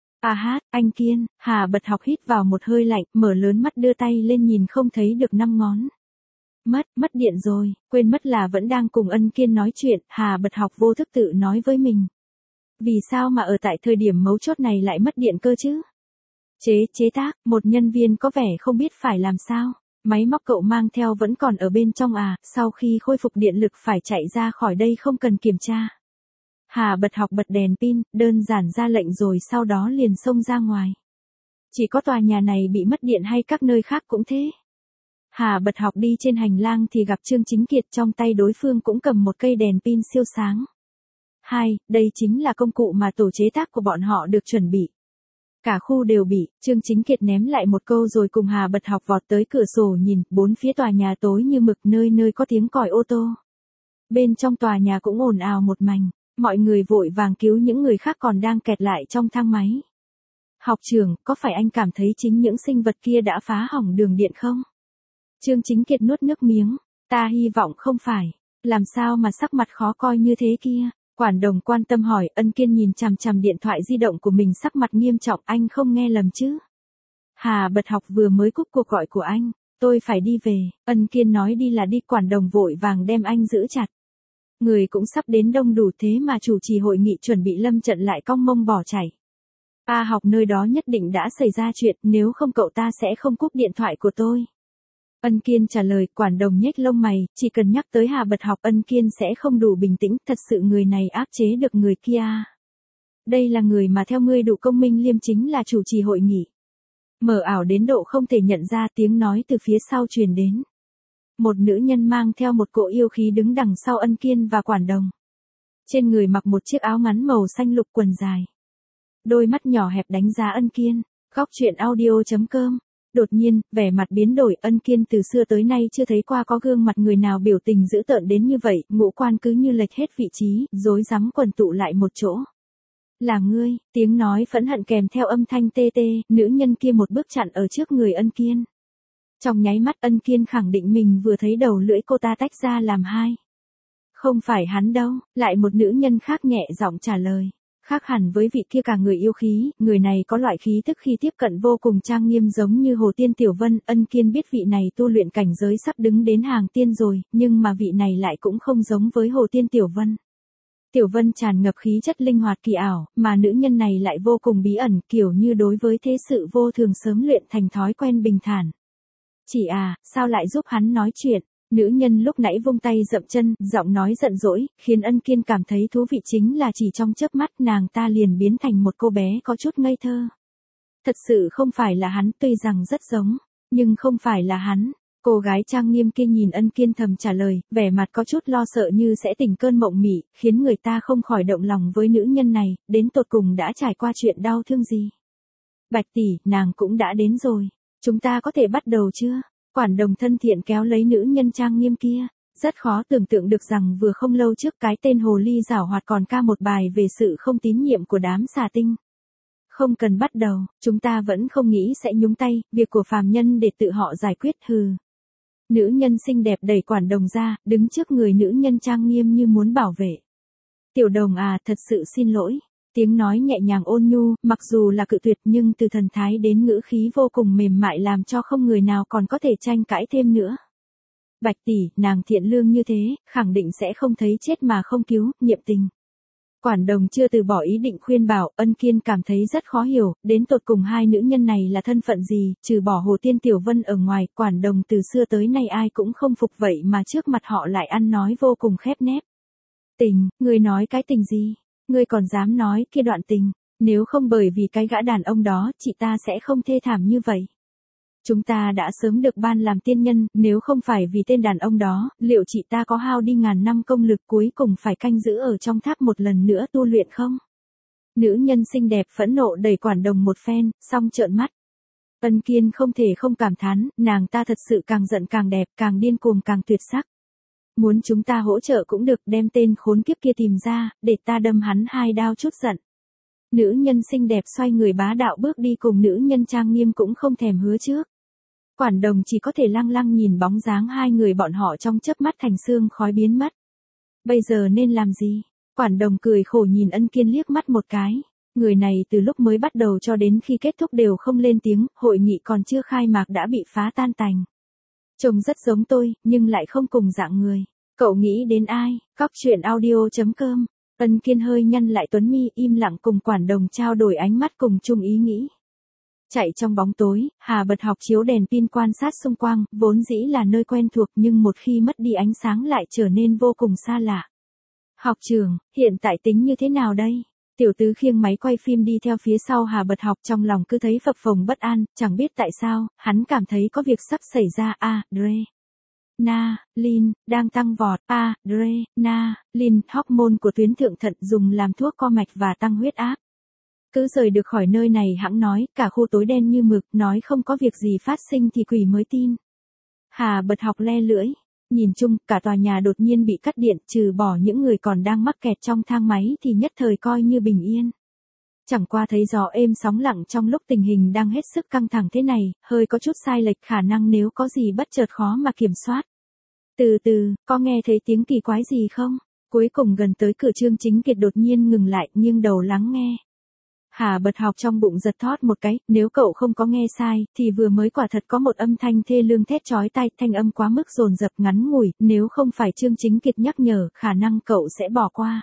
Anh Kiên. Hà Bật Học hít vào một hơi lạnh, mở lớn mắt đưa tay lên nhìn không thấy được 5 ngón. Mất điện rồi, quên mất là vẫn đang cùng Ân Kiên nói chuyện, Hà Bật Học vô thức tự nói với mình. Vì sao mà ở tại thời điểm mấu chốt này lại mất điện cơ chứ? Chế tác, một nhân viên có vẻ không biết phải làm sao. Máy móc cậu mang theo vẫn còn ở bên trong sau khi khôi phục điện lực phải chạy ra khỏi đây không cần kiểm tra. Hà Bật Học bật đèn pin, đơn giản ra lệnh rồi sau đó liền xông ra ngoài. Chỉ có tòa nhà này bị mất điện hay các nơi khác cũng thế? Hà Bật Học đi trên hành lang thì gặp Trương Chính Kiệt, trong tay đối phương cũng cầm một cây đèn pin siêu sáng. Đây chính là công cụ mà tổ chế tác của bọn họ được chuẩn bị. Cả khu đều bị, Trương Chính Kiệt ném lại một câu rồi cùng Hà Bật Học vọt tới cửa sổ nhìn, bốn phía tòa nhà tối như mực, nơi nơi có tiếng còi ô tô. Bên trong tòa nhà cũng ồn ào một mảnh, mọi người vội vàng cứu những người khác còn đang kẹt lại trong thang máy. Học trưởng, có phải anh cảm thấy chính những sinh vật kia đã phá hỏng đường điện không? Trương Chính Kiệt nuốt nước miếng, ta hy vọng không phải, làm sao mà sắc mặt khó coi như thế kia. Quản đồng quan tâm hỏi, Ân Kiên nhìn chằm chằm điện thoại di động của mình sắc mặt nghiêm trọng, anh không nghe lầm chứ? Hà Bật Học vừa mới cúp cuộc gọi của anh, tôi phải đi về, Ân Kiên nói đi là đi, quản đồng vội vàng đem anh giữ chặt. Người cũng sắp đến đông đủ thế mà chủ trì hội nghị chuẩn bị lâm trận lại cong mông bỏ chạy. Học nơi đó nhất định đã xảy ra chuyện, nếu không cậu ta sẽ không cúp điện thoại của tôi. Ân Kiên trả lời, quản đồng nhếch lông mày, chỉ cần nhắc tới Hà Bật Học Ân Kiên sẽ không đủ bình tĩnh, thật sự người này áp chế được người kia. Đây là người mà theo ngươi đủ công minh liêm chính là chủ trì hội nghị. Mờ ảo đến độ không thể nhận ra, tiếng nói từ phía sau truyền đến. Một nữ nhân mang theo một cỗ yêu khí đứng đằng sau Ân Kiên và quản đồng. Trên người mặc một chiếc áo ngắn màu xanh lục quần dài. Đôi mắt nhỏ hẹp đánh giá Ân Kiên. Góc truyện audio.com. Đột nhiên, vẻ mặt biến đổi, Ân Kiên từ xưa tới nay chưa thấy qua có gương mặt người nào biểu tình dữ tợn đến như vậy, ngũ quan cứ như lệch hết vị trí, rối rắm quần tụ lại một chỗ. Là ngươi, tiếng nói phẫn hận kèm theo âm thanh tê tê, nữ nhân kia một bước chặn ở trước người Ân Kiên. Trong nháy mắt Ân Kiên khẳng định mình vừa thấy đầu lưỡi cô ta tách ra làm hai. Không phải hắn đâu, lại một nữ nhân khác nhẹ giọng trả lời. Khác hẳn với vị kia cả người yêu khí, người này có loại khí tức khi tiếp cận vô cùng trang nghiêm giống như Hồ Tiên Tiểu Vân. Ân Kiên biết vị này tu luyện cảnh giới sắp đứng đến hàng tiên rồi, nhưng mà vị này lại cũng không giống với Hồ Tiên Tiểu Vân. Tiểu Vân tràn ngập khí chất linh hoạt kỳ ảo, mà nữ nhân này lại vô cùng bí ẩn, kiểu như đối với thế sự vô thường sớm luyện thành thói quen bình thản. Chị sao lại giúp hắn nói chuyện? Nữ nhân lúc nãy vung tay dậm chân, giọng nói giận dỗi, khiến Ân Kiên cảm thấy thú vị, chính là chỉ trong chớp mắt nàng ta liền biến thành một cô bé có chút ngây thơ. Thật sự không phải là hắn, tuy rằng rất giống, nhưng không phải là hắn. Cô gái trang nghiêm kia nhìn Ân Kiên thầm trả lời, vẻ mặt có chút lo sợ như sẽ tỉnh cơn mộng mị, khiến người ta không khỏi động lòng với nữ nhân này, đến tột cùng đã trải qua chuyện đau thương gì. Bạch tỷ, nàng cũng đã đến rồi. Chúng ta có thể bắt đầu chưa? Quản đồng thân thiện kéo lấy nữ nhân trang nghiêm kia. Rất khó tưởng tượng được rằng vừa không lâu trước cái tên hồ ly giảo hoạt còn ca một bài về sự không tín nhiệm của đám xà tinh. Không cần bắt đầu, chúng ta vẫn không nghĩ sẽ nhúng tay, việc của phàm nhân để tự họ giải quyết, hừ. Nữ nhân xinh đẹp đẩy quản đồng ra, đứng trước người nữ nhân trang nghiêm như muốn bảo vệ. Tiểu đồng thật sự xin lỗi. Tiếng nói nhẹ nhàng ôn nhu, mặc dù là cự tuyệt nhưng từ thần thái đến ngữ khí vô cùng mềm mại làm cho không người nào còn có thể tranh cãi thêm nữa. Bạch tỷ, nàng thiện lương như thế, khẳng định sẽ không thấy chết mà không cứu, Niệm Tình. Quản đồng chưa từ bỏ ý định khuyên bảo, Ân Kiên cảm thấy rất khó hiểu, đến tột cùng hai nữ nhân này là thân phận gì, trừ bỏ Hồ Tiên Tiểu Vân ở ngoài, quản đồng từ xưa tới nay ai cũng không phục vậy mà trước mặt họ lại ăn nói vô cùng khép nép. Tình, ngươi nói cái tình gì? Ngươi còn dám nói kia đoạn tình, nếu không bởi vì cái gã đàn ông đó, chị ta sẽ không thê thảm như vậy. Chúng ta đã sớm được ban làm tiên nhân, nếu không phải vì tên đàn ông đó, liệu chị ta có hao đi ngàn năm công lực cuối cùng phải canh giữ ở trong tháp một lần nữa tu luyện không? Nữ nhân xinh đẹp phẫn nộ đẩy Quản Đồng một phen, xong trợn mắt. Ân Kiên không thể không cảm thán, nàng ta thật sự càng giận càng đẹp, càng điên cuồng càng tuyệt sắc. Muốn chúng ta hỗ trợ cũng được, đem tên khốn kiếp kia tìm ra, để ta đâm hắn 2 đao chút giận. Nữ nhân xinh đẹp xoay người bá đạo bước đi cùng nữ nhân trang nghiêm cũng không thèm hứa trước. Quản Đồng chỉ có thể lăng lăng nhìn bóng dáng hai người bọn họ trong chớp mắt thành xương khói biến mất. Bây giờ nên làm gì? Quản Đồng cười khổ nhìn Ân Kiên liếc mắt một cái. Người này từ lúc mới bắt đầu cho đến khi kết thúc đều không lên tiếng, hội nghị còn chưa khai mạc đã bị phá tan tành. Trông rất giống tôi, nhưng lại không cùng dạng người. Cậu nghĩ đến ai? Cóc truyện audio.com. Ân Kiên hơi nhăn lại tuấn mi, im lặng cùng Quản Đồng trao đổi ánh mắt cùng chung ý nghĩ. Chạy trong bóng tối, Hà bật học chiếu đèn pin quan sát xung quanh, vốn dĩ là nơi quen thuộc nhưng một khi mất đi ánh sáng lại trở nên vô cùng xa lạ. Học trường, hiện tại tính như thế nào đây? Tiểu tứ khiêng máy quay phim đi theo phía sau Hà bật học, trong lòng cứ thấy phập phồng bất an, chẳng biết tại sao, hắn cảm thấy có việc sắp xảy ra. Adrenaline đang tăng vọt. Adrenaline, hormone của tuyến thượng thận dùng làm thuốc co mạch và tăng huyết áp. Cứ rời được khỏi nơi này hẵng nói, cả khu tối đen như mực, nói không có việc gì phát sinh thì quỷ mới tin. Hà bật học le lưỡi. Nhìn chung, cả tòa nhà đột nhiên bị cắt điện, trừ bỏ những người còn đang mắc kẹt trong thang máy thì nhất thời coi như bình yên. Chẳng qua thấy gió êm sóng lặng trong lúc tình hình đang hết sức căng thẳng thế này, hơi có chút sai lệch, khả năng nếu có gì bất chợt khó mà kiểm soát. Từ từ, có nghe thấy tiếng kỳ quái gì không? Cuối cùng gần tới cửa Trương Chính Kiệt đột nhiên ngừng lại, nghiêng đầu lắng nghe. Hà bật học trong bụng giật thót một cái, nếu cậu không có nghe sai, thì vừa mới quả thật có một âm thanh thê lương thét chói tai, thanh âm quá mức dồn dập ngắn ngủi, nếu không phải Trương Chính Kiệt nhắc nhở, khả năng cậu sẽ bỏ qua.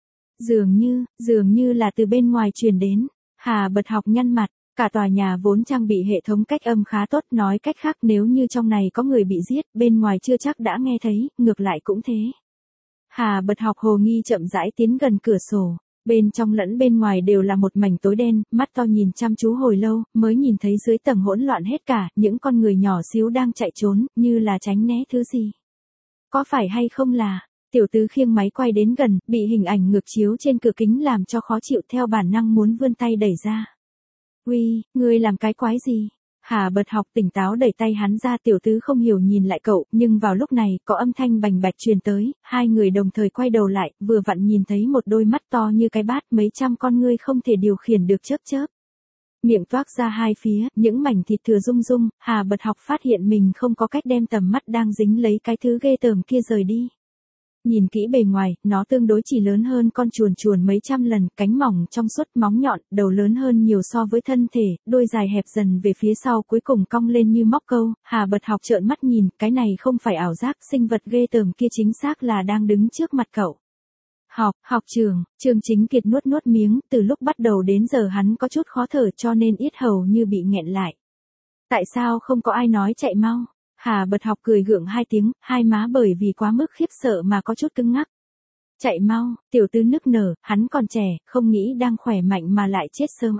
Dường như là từ bên ngoài truyền đến. Hà bật học nhăn mặt, cả tòa nhà vốn trang bị hệ thống cách âm khá tốt, nói cách khác nếu như trong này có người bị giết, bên ngoài chưa chắc đã nghe thấy, ngược lại cũng thế. Hà bật học hồ nghi chậm rãi tiến gần cửa sổ. Bên trong lẫn bên ngoài đều là một mảnh tối đen, mắt to nhìn chăm chú hồi lâu, mới nhìn thấy dưới tầng hỗn loạn hết cả, những con người nhỏ xíu đang chạy trốn, như là tránh né thứ gì. Có phải hay không là, tiểu tứ khiêng máy quay đến gần, bị hình ảnh ngược chiếu trên cửa kính làm cho khó chịu, theo bản năng muốn vươn tay đẩy ra. Uy, ngươi làm cái quái gì? Hà bật học tỉnh táo đẩy tay hắn ra, tiểu tứ không hiểu nhìn lại cậu, nhưng vào lúc này, có âm thanh bành bạch truyền tới, hai người đồng thời quay đầu lại, vừa vặn nhìn thấy một đôi mắt to như cái bát, mấy trăm con ngươi không thể điều khiển được chớp chớp. Miệng toác ra hai phía, những mảnh thịt thừa rung rung, Hà bật học phát hiện mình không có cách đem tầm mắt đang dính lấy cái thứ ghê tởm kia rời đi. Nhìn kỹ bề ngoài, nó tương đối chỉ lớn hơn con chuồn chuồn mấy trăm lần, cánh mỏng trong suốt móng nhọn, đầu lớn hơn nhiều so với thân thể, đôi dài hẹp dần về phía sau cuối cùng cong lên như móc câu. Hà bật học trợn mắt nhìn, cái này không phải ảo giác, sinh vật ghê tởm kia chính xác là đang đứng trước mặt cậu. Học trường, Trương Chính Kiệt nuốt miếng, từ lúc bắt đầu đến giờ hắn có chút khó thở cho nên yết hầu như bị nghẹn lại. Tại sao không có ai nói chạy mau? Hà bật học cười gượng hai tiếng, hai má bởi vì quá mức khiếp sợ mà có chút cứng ngắc. Chạy mau, tiểu tứ nức nở, hắn còn trẻ, không nghĩ đang khỏe mạnh mà lại chết sớm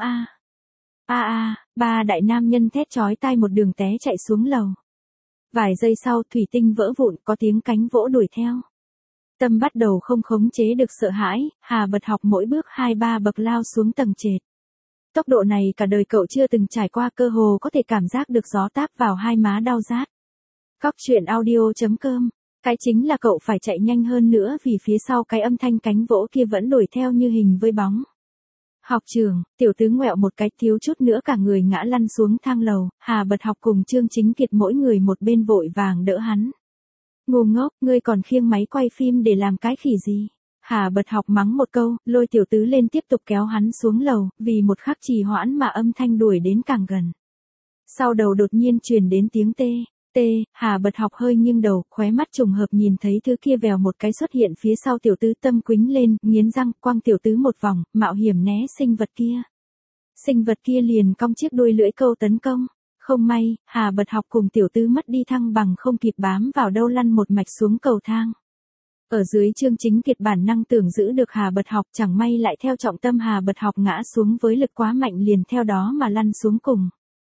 ba đại nam nhân thét chói tai một đường té chạy xuống lầu. Vài giây sau thủy tinh vỡ vụn, có tiếng cánh vỗ đuổi theo. Tâm bắt đầu không khống chế được sợ hãi, Hà bật học mỗi bước 2-3 bậc lao xuống tầng trệt. Tốc độ này cả đời cậu chưa từng trải qua, cơ hồ có thể cảm giác được gió táp vào hai má đau rát. Cóc truyện audio.com. Cái chính là cậu phải chạy nhanh hơn nữa vì phía sau cái âm thanh cánh vỗ kia vẫn đuổi theo như hình với bóng. Học trường, tiểu tứ ngoẹo một cái, thiếu chút nữa cả người ngã lăn xuống thang lầu, Hà bật học cùng Trương Chính Kiệt mỗi người một bên vội vàng đỡ hắn. Ngu ngốc, ngươi còn khiêng máy quay phim để làm cái khỉ gì? Hà bật học mắng một câu, lôi tiểu tứ lên tiếp tục kéo hắn xuống lầu, vì một khắc trì hoãn mà âm thanh đuổi đến càng gần. Sau đầu đột nhiên truyền đến tiếng tê. Hà bật học hơi nghiêng đầu, khóe mắt trùng hợp nhìn thấy thứ kia vèo một cái xuất hiện phía sau tiểu tứ, tâm quĩnh lên, nghiến răng, quăng tiểu tứ một vòng, mạo hiểm né sinh vật kia. Sinh vật kia liền cong chiếc đuôi lưỡi câu tấn công. Không may, Hà bật học cùng tiểu tứ mất đi thăng bằng, không kịp bám vào đâu lăn một mạch xuống cầu thang. Ở dưới Trương Chính Kiệt bản năng tưởng giữ được Hà bật học, chẳng may lại theo trọng tâm Hà bật học ngã xuống với lực quá mạnh, liền theo đó mà lăn xuống cùng.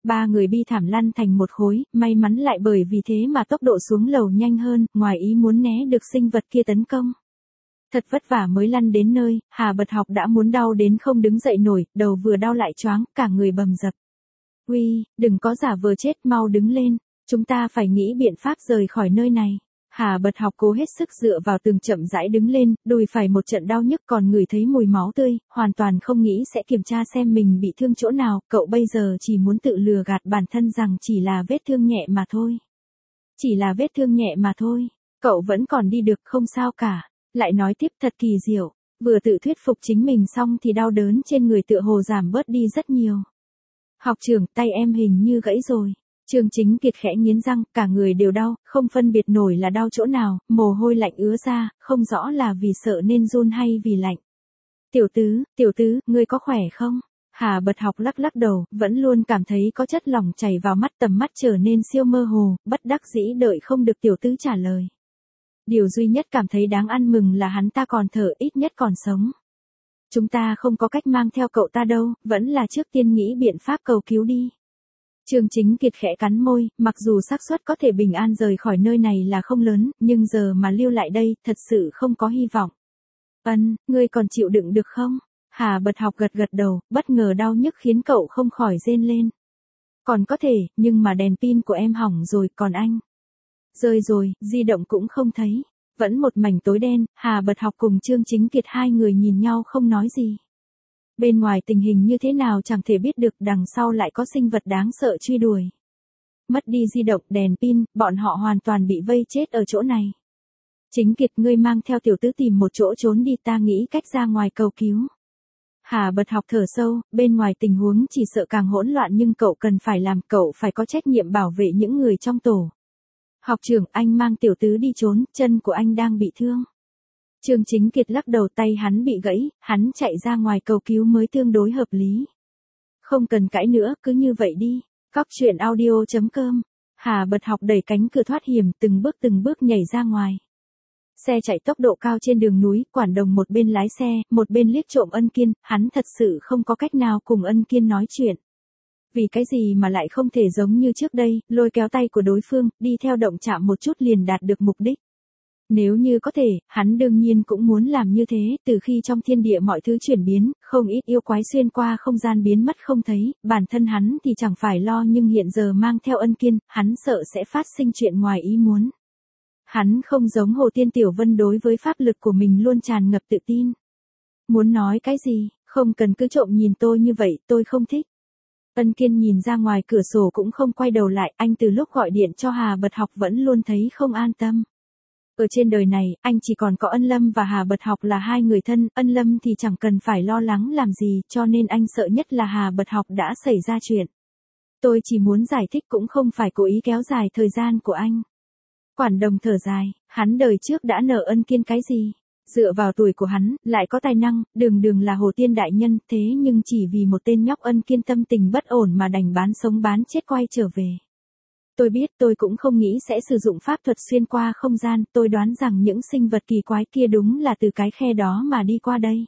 Ba người bi thảm lăn thành một khối, may mắn lại bởi vì thế mà tốc độ xuống lầu nhanh hơn, ngoài ý muốn né được sinh vật kia tấn công. Thật vất vả mới lăn đến nơi, Hà Bật Học đã muốn đau đến không đứng dậy nổi, đầu vừa đau lại choáng, cả người bầm dập. Uy, đừng có giả vờ chết, mau đứng lên, chúng ta phải nghĩ biện pháp rời khỏi nơi này. Hà Bật Học cố hết sức dựa vào tường chậm rãi đứng lên, đùi phải một trận đau nhức còn ngửi thấy mùi máu tươi, hoàn toàn không nghĩ sẽ kiểm tra xem mình bị thương chỗ nào, cậu bây giờ chỉ muốn tự lừa gạt bản thân rằng chỉ là vết thương nhẹ mà thôi. Chỉ là vết thương nhẹ mà thôi, cậu vẫn còn đi được không sao cả. Lại nói tiếp thật kỳ diệu, vừa tự thuyết phục chính mình xong thì đau đớn trên người tựa hồ giảm bớt đi rất nhiều. Học trưởng, tay em hình như gãy rồi. Trương Chính Kiệt khẽ nghiến răng, cả người đều đau, không phân biệt nổi là đau chỗ nào, mồ hôi lạnh ứa ra, không rõ là vì sợ nên run hay vì lạnh. Tiểu tứ, ngươi có khỏe không? Hà Bật Học lắc lắc đầu, vẫn luôn cảm thấy có chất lỏng chảy vào mắt, tầm mắt trở nên siêu mơ hồ, bất đắc dĩ đợi không được tiểu tứ trả lời. Điều duy nhất cảm thấy đáng ăn mừng là hắn ta còn thở, ít nhất còn sống. Chúng ta không có cách mang theo cậu ta đâu, vẫn là trước tiên nghĩ biện pháp cầu cứu đi. Trương Chính Kiệt khẽ cắn môi, mặc dù xác suất có thể bình an rời khỏi nơi này là không lớn, nhưng giờ mà lưu lại đây, thật sự không có hy vọng. Ngươi còn chịu đựng được không? Hà Bật Học gật gật đầu, bất ngờ đau nhức khiến cậu không khỏi rên lên. Còn có thể, nhưng mà đèn pin của em hỏng rồi, còn anh? Rơi rồi, di động cũng không thấy. Vẫn một mảnh tối đen, Hà Bật Học cùng Trương Chính Kiệt hai người nhìn nhau không nói gì. Bên ngoài tình hình như thế nào chẳng thể biết được, đằng sau lại có sinh vật đáng sợ truy đuổi. Mất đi di động, đèn pin, bọn họ hoàn toàn bị vây chết ở chỗ này. Chính Kiệt, ngươi mang theo tiểu tứ tìm một chỗ trốn đi, ta nghĩ cách ra ngoài cầu cứu. Hà Bật Học thở sâu, bên ngoài tình huống chỉ sợ càng hỗn loạn nhưng cậu cần phải làm, cậu phải có trách nhiệm bảo vệ những người trong tổ. Học trưởng, anh mang tiểu tứ đi trốn, chân của anh đang bị thương. Trương Chính Kiệt lắc đầu, tay hắn bị gãy, hắn chạy ra ngoài cầu cứu mới tương đối hợp lý. Không cần cãi nữa, cứ như vậy đi. Cóc audio.com. Hà Bật Học đẩy cánh cửa thoát hiểm, từng bước nhảy ra ngoài. Xe chạy tốc độ cao trên đường núi, Quản Đồng một bên lái xe, một bên liếc trộm Ân Kiên, hắn thật sự không có cách nào cùng Ân Kiên nói chuyện. Vì cái gì mà lại không thể giống như trước đây, lôi kéo tay của đối phương, đi theo động chạm một chút liền đạt được mục đích. Nếu như có thể, hắn đương nhiên cũng muốn làm như thế, từ khi trong thiên địa mọi thứ chuyển biến, không ít yêu quái xuyên qua không gian biến mất không thấy, bản thân hắn thì chẳng phải lo nhưng hiện giờ mang theo Ân Kiên, hắn sợ sẽ phát sinh chuyện ngoài ý muốn. Hắn không giống Hồ Tiên Tiểu Vân đối với pháp lực của mình luôn tràn ngập tự tin. Muốn nói cái gì, không cần cứ trộm nhìn tôi như vậy, tôi không thích. Ân Kiên nhìn ra ngoài cửa sổ cũng không quay đầu lại, anh từ lúc gọi điện cho Hà Bật Học vẫn luôn thấy không an tâm. Ở trên đời này, anh chỉ còn có Ân Lâm và Hà Bật Học là hai người thân, Ân Lâm thì chẳng cần phải lo lắng làm gì, cho nên anh sợ nhất là Hà Bật Học đã xảy ra chuyện. Tôi chỉ muốn giải thích cũng không phải cố ý kéo dài thời gian của anh. Quản Đồng thở dài, hắn đời trước đã nợ Ân Kiên cái gì? Dựa vào tuổi của hắn, lại có tài năng, đường là Hồ Tiên đại nhân, thế nhưng chỉ vì một tên nhóc Ân Kiên tâm tình bất ổn mà đành bán sống bán chết quay trở về. Tôi biết, tôi cũng không nghĩ sẽ sử dụng pháp thuật xuyên qua không gian, tôi đoán rằng những sinh vật kỳ quái kia đúng là từ cái khe đó mà đi qua đây.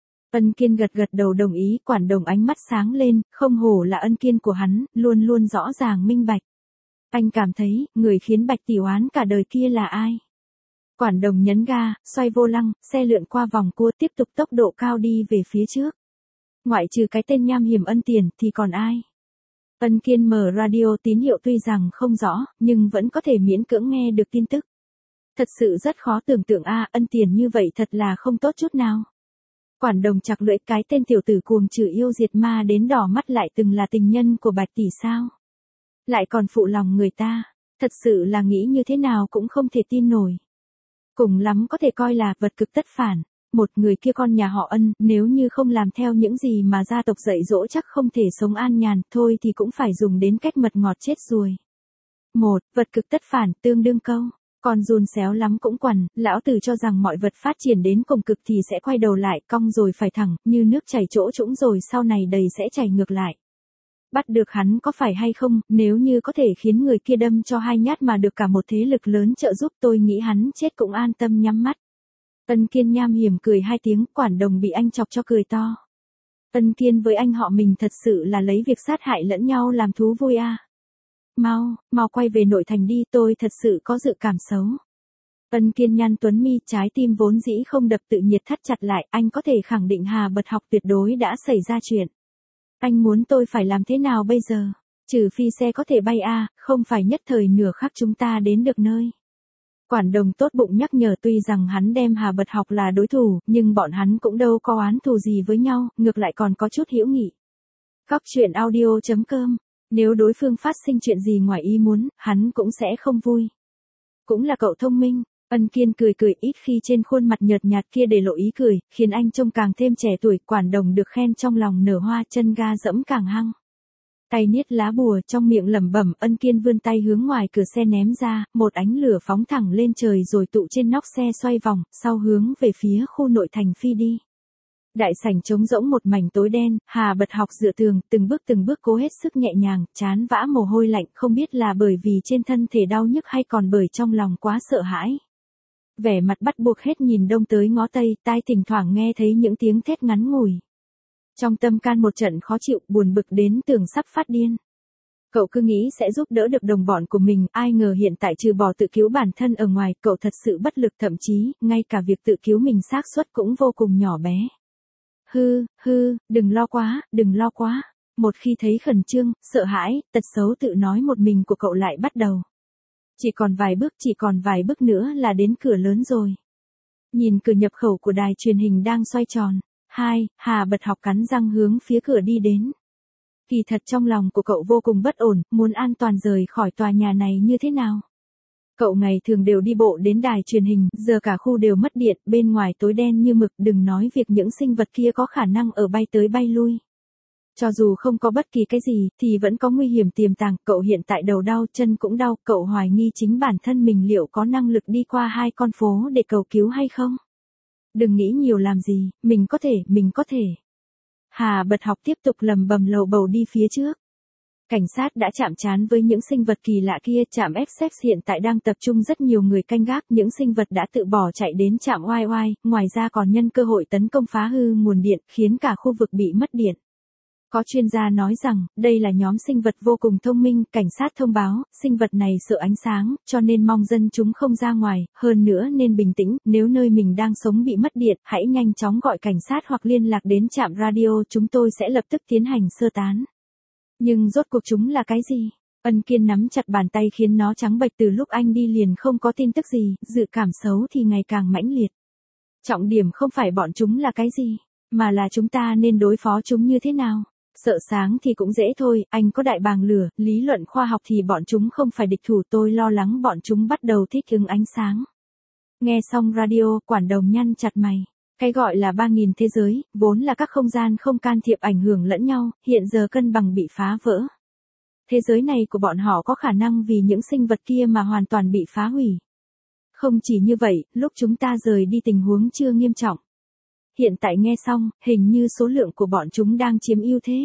Ân Kiên gật đầu đồng ý, Quản Đồng ánh mắt sáng lên, không hổ là Ân Kiên của hắn, luôn luôn rõ ràng minh bạch. Anh cảm thấy, người khiến Bạch Tỷ oán cả đời kia là ai? Quản Đồng nhấn ga, xoay vô lăng, xe lượn qua vòng cua tiếp tục tốc độ cao đi về phía trước. Ngoại trừ cái tên nham hiểm Ân Tiền thì còn ai? Ân Kiên mở radio tín hiệu tuy rằng không rõ, nhưng vẫn có thể miễn cưỡng nghe được tin tức. Thật sự rất khó tưởng tượng Ân Tiền như vậy thật là không tốt chút nào. Quản Đồng chặt lưỡi, cái tên tiểu tử cuồng trừ yêu diệt ma đến đỏ mắt lại từng là tình nhân của Bạch Tỷ sao? Lại còn phụ lòng người ta, thật sự là nghĩ như thế nào cũng không thể tin nổi. Cùng lắm có thể coi là vật cực tất phản. Một người kia con nhà họ Ân, nếu như không làm theo những gì mà gia tộc dạy dỗ chắc không thể sống an nhàn, thôi thì cũng phải dùng đến cách mật ngọt chết ruồi. Một, vật cực tất phản, tương đương câu. Con giun xéo lắm cũng quằn, lão tử cho rằng mọi vật phát triển đến cùng cực thì sẽ quay đầu lại, cong rồi phải thẳng, như nước chảy chỗ trũng rồi sau này đầy sẽ chảy ngược lại. Bắt được hắn có phải hay không, nếu như có thể khiến người kia đâm cho 2 nhát mà được cả một thế lực lớn trợ giúp, tôi nghĩ hắn chết cũng an tâm nhắm mắt. Ân Kiên nham hiểm cười 2 tiếng, Quản Đồng bị anh chọc cho cười to. Ân Kiên với anh họ mình thật sự là lấy việc sát hại lẫn nhau làm thú vui à. Mau quay về nội thành đi, tôi thật sự có dự cảm xấu. Ân Kiên nhăn tuấn mi, trái tim vốn dĩ không đập tự nhiệt thắt chặt lại, anh có thể khẳng định Hà Bật Học tuyệt đối đã xảy ra chuyện. Anh muốn tôi phải làm thế nào bây giờ? Trừ phi xe có thể bay à, không phải nhất thời nửa khắc chúng ta đến được nơi. Quản đồng tốt bụng nhắc nhở, tuy rằng hắn đem Hà Bật Học là đối thủ, nhưng bọn hắn cũng đâu có oán thù gì với nhau, ngược lại còn có chút hữu nghị. Cóc truyện audio.com. Nếu đối phương phát sinh chuyện gì ngoài ý muốn, hắn cũng sẽ không vui. Cũng là cậu thông minh. Ân Kiên cười cười, ít khi trên khuôn mặt nhợt nhạt kia để lộ ý cười, khiến anh trông càng thêm trẻ tuổi. Quản đồng được khen trong lòng nở hoa, chân ga dẫm càng hăng. Tay niết lá bùa, trong miệng lẩm bẩm. Ân Kiên vươn tay hướng ngoài cửa xe ném ra, một ánh lửa phóng thẳng lên trời rồi tụ trên nóc xe xoay vòng, sau hướng về phía khu nội thành phi đi. Đại sảnh trống rỗng một mảnh tối đen, Hà Bật Học dựa tường, từng bước cố hết sức nhẹ nhàng, trán vã mồ hôi lạnh, không biết là bởi vì trên thân thể đau nhức hay còn bởi trong lòng quá sợ hãi. Vẻ mặt bắt buộc hết nhìn đông tới ngó tây, tai thỉnh thoảng nghe thấy những tiếng thét ngắn ngủi. Trong tâm can một trận khó chịu, buồn bực đến tưởng sắp phát điên. Cậu cứ nghĩ sẽ giúp đỡ được đồng bọn của mình, ai ngờ hiện tại trừ bỏ tự cứu bản thân ở ngoài, cậu thật sự bất lực, thậm chí, ngay cả việc tự cứu mình xác suất cũng vô cùng nhỏ bé. Đừng lo quá. Một khi thấy khẩn trương, sợ hãi, tật xấu tự nói một mình của cậu lại bắt đầu. Chỉ còn vài bước nữa là đến cửa lớn rồi. Nhìn cửa nhập khẩu của đài truyền hình đang xoay tròn. Hà Bật Học cắn răng hướng phía cửa đi đến. Kỳ thật trong lòng của cậu vô cùng bất ổn, muốn an toàn rời khỏi tòa nhà này như thế nào? Cậu ngày thường đều đi bộ đến đài truyền hình, giờ cả khu đều mất điện, bên ngoài tối đen như mực, đừng nói việc những sinh vật kia có khả năng ở bay tới bay lui. Cho dù không có bất kỳ cái gì, thì vẫn có nguy hiểm tiềm tàng, cậu hiện tại đầu đau, chân cũng đau, cậu hoài nghi chính bản thân mình liệu có năng lực đi qua 2 con phố để cầu cứu hay không? Đừng nghĩ nhiều làm gì, mình có thể. Hà Bật Học tiếp tục lầm bầm lầu bầu đi phía trước. Cảnh sát đã chạm trán với những sinh vật kỳ lạ kia, trạm Essex hiện tại đang tập trung rất nhiều người canh gác, những sinh vật đã tự bỏ chạy đến trạm YY, ngoài ra còn nhân cơ hội tấn công phá hư nguồn điện, khiến cả khu vực bị mất điện. Có chuyên gia nói rằng, đây là nhóm sinh vật vô cùng thông minh, cảnh sát thông báo, sinh vật này sợ ánh sáng, cho nên mong dân chúng không ra ngoài, hơn nữa nên bình tĩnh, nếu nơi mình đang sống bị mất điện, hãy nhanh chóng gọi cảnh sát hoặc liên lạc đến trạm radio, chúng tôi sẽ lập tức tiến hành sơ tán. Nhưng rốt cuộc chúng là cái gì? Ân Kiên nắm chặt bàn tay khiến nó trắng bệch, từ lúc anh đi liền không có tin tức gì, dự cảm xấu thì ngày càng mãnh liệt. Trọng điểm không phải bọn chúng là cái gì, mà là chúng ta nên đối phó chúng như thế nào. Sợ sáng thì cũng dễ thôi, anh có đại bàng lửa, lý luận khoa học thì bọn chúng không phải địch thủ, tôi lo lắng bọn chúng bắt đầu thích ứng ánh sáng. Nghe xong radio, quản đồng nhăn chặt mày. Cái gọi là 3.000 thế giới, vốn là các không gian không can thiệp ảnh hưởng lẫn nhau, hiện giờ cân bằng bị phá vỡ. Thế giới này của bọn họ có khả năng vì những sinh vật kia mà hoàn toàn bị phá hủy. Không chỉ như vậy, lúc chúng ta rời đi tình huống chưa nghiêm trọng. Hiện tại nghe xong, hình như số lượng của bọn chúng đang chiếm ưu thế.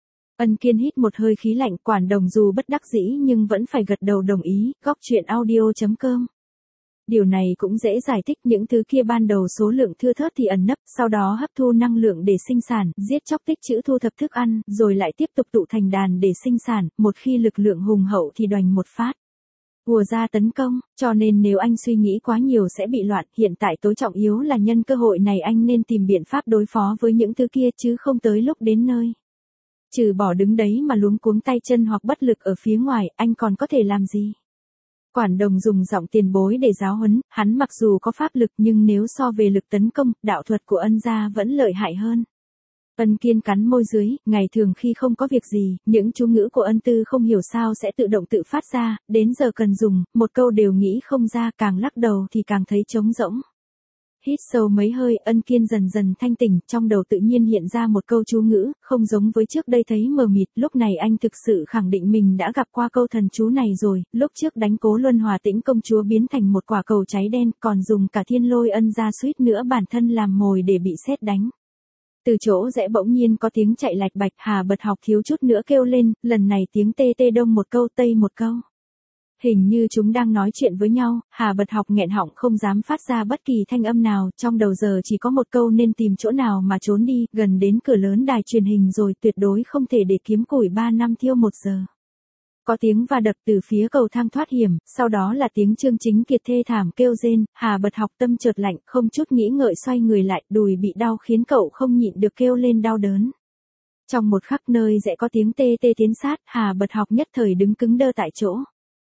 Ân Kiên hít một hơi khí lạnh, quản đồng dù bất đắc dĩ nhưng vẫn phải gật đầu đồng ý, góc truyện audio.com. Điều này cũng dễ giải thích, những thứ kia ban đầu số lượng thưa thớt thì ẩn nấp, sau đó hấp thu năng lượng để sinh sản, giết chóc tích trữ thu thập thức ăn, rồi lại tiếp tục tụ thành đàn để sinh sản, một khi lực lượng hùng hậu thì đoành một phát. Ùa ra tấn công, cho nên nếu anh suy nghĩ quá nhiều sẽ bị loạn, hiện tại tối trọng yếu là nhân cơ hội này anh nên tìm biện pháp đối phó với những thứ kia chứ không tới lúc đến nơi. Trừ bỏ đứng đấy mà luống cuống tay chân hoặc bất lực ở phía ngoài, anh còn có thể làm gì? Quản đồng dùng giọng tiền bối để giáo huấn, hắn mặc dù có pháp lực nhưng nếu so về lực tấn công, đạo thuật của Ân gia vẫn lợi hại hơn. Ân Kiên cắn môi dưới, ngày thường khi không có việc gì, những chú ngữ của Ân Tư không hiểu sao sẽ tự động tự phát ra, đến giờ cần dùng, một câu đều nghĩ không ra, càng lắc đầu thì càng thấy trống rỗng. Hít sâu mấy hơi, Ân Kiên dần dần thanh tỉnh, trong đầu tự nhiên hiện ra một câu chú ngữ, không giống với trước đây thấy mờ mịt, lúc này anh thực sự khẳng định mình đã gặp qua câu thần chú này rồi, lúc trước đánh Cố Luân Hòa Tĩnh công chúa biến thành một quả cầu cháy đen, còn dùng cả thiên lôi Ân gia suýt nữa bản thân làm mồi để bị sét đánh. Từ chỗ rẽ bỗng nhiên có tiếng chạy lạch bạch, Hà Bật Học thiếu chút nữa kêu lên, lần này tiếng tê tê đông một câu tây một câu. Hình như chúng đang nói chuyện với nhau, Hà bật học nghẹn họng không dám phát ra bất kỳ thanh âm nào, trong đầu giờ chỉ có một câu nên tìm chỗ nào mà trốn đi, gần đến cửa lớn đài truyền hình rồi, tuyệt đối không thể để kiếm củi 3 năm thiêu 1 giờ. Có tiếng va đập từ phía cầu thang thoát hiểm, sau đó là tiếng Trương Chính Kiệt thê thảm kêu rên, Hà bật học tâm chợt lạnh, không chút nghĩ ngợi xoay người lại, đùi bị đau khiến cậu không nhịn được kêu lên đau đớn. Trong một khắc nơi rẽ có tiếng tê tê tiến sát, Hà bật học nhất thời đứng cứng đơ tại chỗ.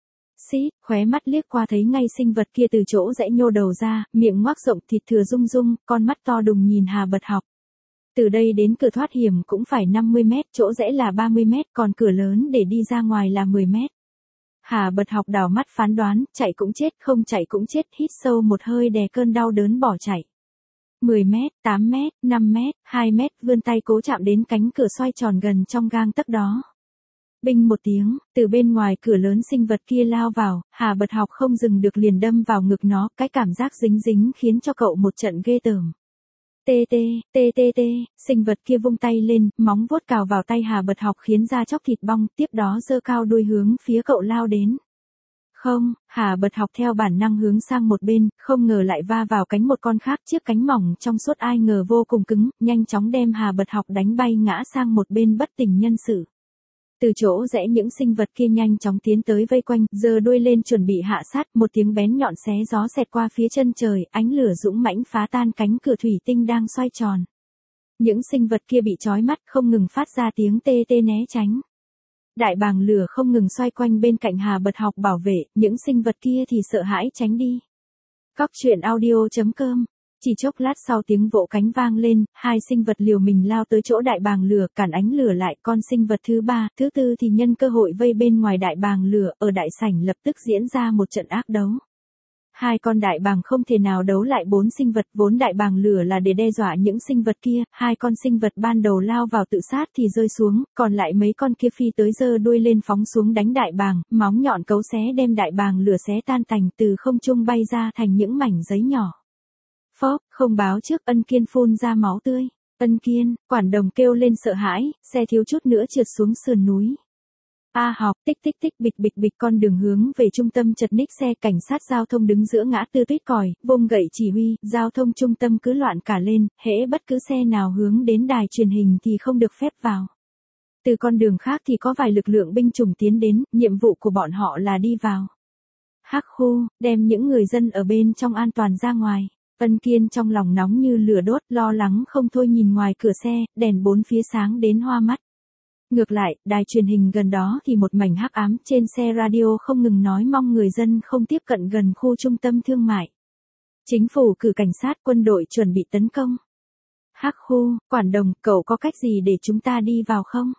Xít, khóe mắt liếc qua thấy ngay sinh vật kia từ chỗ rẽ nhô đầu ra, miệng ngoác rộng thịt thừa rung rung, con mắt to đùng nhìn Hà bật học. Từ đây đến cửa thoát hiểm cũng phải 50 mét, chỗ rẽ là 30 mét, còn cửa lớn để đi ra ngoài là 10 mét. Hà bật học đảo mắt phán đoán, chạy cũng chết, không chạy cũng chết, hít sâu một hơi đè cơn đau đớn bỏ chạy. 10 mét, 8 mét, 5 mét, 2 mét, vươn tay cố chạm đến cánh cửa xoay tròn gần trong gang tấc đó. Binh một tiếng, từ bên ngoài cửa lớn sinh vật kia lao vào, Hà bật học không dừng được liền đâm vào ngực nó, cái cảm giác dính dính khiến cho cậu một trận ghê tởm. Tê tê, tê tê tê, sinh vật kia vung tay lên, móng vuốt cào vào tay Hà bật học khiến da chóc thịt bong, tiếp đó giơ cao đuôi hướng phía cậu lao đến. Không, Hà bật học theo bản năng hướng sang một bên, không ngờ lại va vào cánh một con khác, chiếc cánh mỏng trong suốt ai ngờ vô cùng cứng, nhanh chóng đem Hà bật học đánh bay ngã sang một bên bất tỉnh nhân sự. Từ chỗ rẽ những sinh vật kia nhanh chóng tiến tới vây quanh, giơ đuôi lên chuẩn bị hạ sát, một tiếng bén nhọn xé gió xẹt qua phía chân trời, ánh lửa dũng mãnh phá tan cánh cửa thủy tinh đang xoay tròn. Những sinh vật kia bị chói mắt không ngừng phát ra tiếng tê tê né tránh. Đại bàng lửa không ngừng xoay quanh bên cạnh Hà bật học bảo vệ, những sinh vật kia thì sợ hãi tránh đi. Cóc truyện audio.com. Chỉ chốc lát sau tiếng vỗ cánh vang lên, hai sinh vật liều mình lao tới chỗ đại bàng lửa, cản ánh lửa lại, con sinh vật thứ ba, thứ tư thì nhân cơ hội vây bên ngoài đại bàng lửa, ở đại sảnh lập tức diễn ra một trận ác đấu. Hai con đại bàng không thể nào đấu lại 4 sinh vật, vốn đại bàng lửa là để đe dọa những sinh vật kia, hai con sinh vật ban đầu lao vào tự sát thì rơi xuống, còn lại mấy con kia phi tới giơ đuôi lên phóng xuống đánh đại bàng, móng nhọn cấu xé đem đại bàng lửa xé tan tành, từ không trung bay ra thành những mảnh giấy nhỏ. Phóp, không báo trước, Ân Kiên phun ra máu tươi. Ân Kiên, quản đồng kêu lên sợ hãi, xe thiếu chút nữa trượt xuống sườn núi. A học, tích tích tích, bịch bịch bịch, con đường hướng về trung tâm chật ních, xe cảnh sát giao thông đứng giữa ngã tư tuyết còi, vung gậy chỉ huy, giao thông trung tâm cứ loạn cả lên, hễ bất cứ xe nào hướng đến đài truyền hình thì không được phép vào. Từ con đường khác thì có vài lực lượng binh chủng tiến đến, nhiệm vụ của bọn họ là đi vào hắc khu, đem những người dân ở bên trong an toàn ra ngoài. Ân Kiên trong lòng nóng như lửa đốt, lo lắng không thôi nhìn ngoài cửa xe, đèn bốn phía sáng đến hoa mắt. Ngược lại, đài truyền hình gần đó thì một mảnh hắc ám, trên xe radio không ngừng nói mong người dân không tiếp cận gần khu trung tâm thương mại. Chính phủ cử cảnh sát, quân đội chuẩn bị tấn công. Hắc khu, quản đồng, cậu có cách gì để chúng ta đi vào không?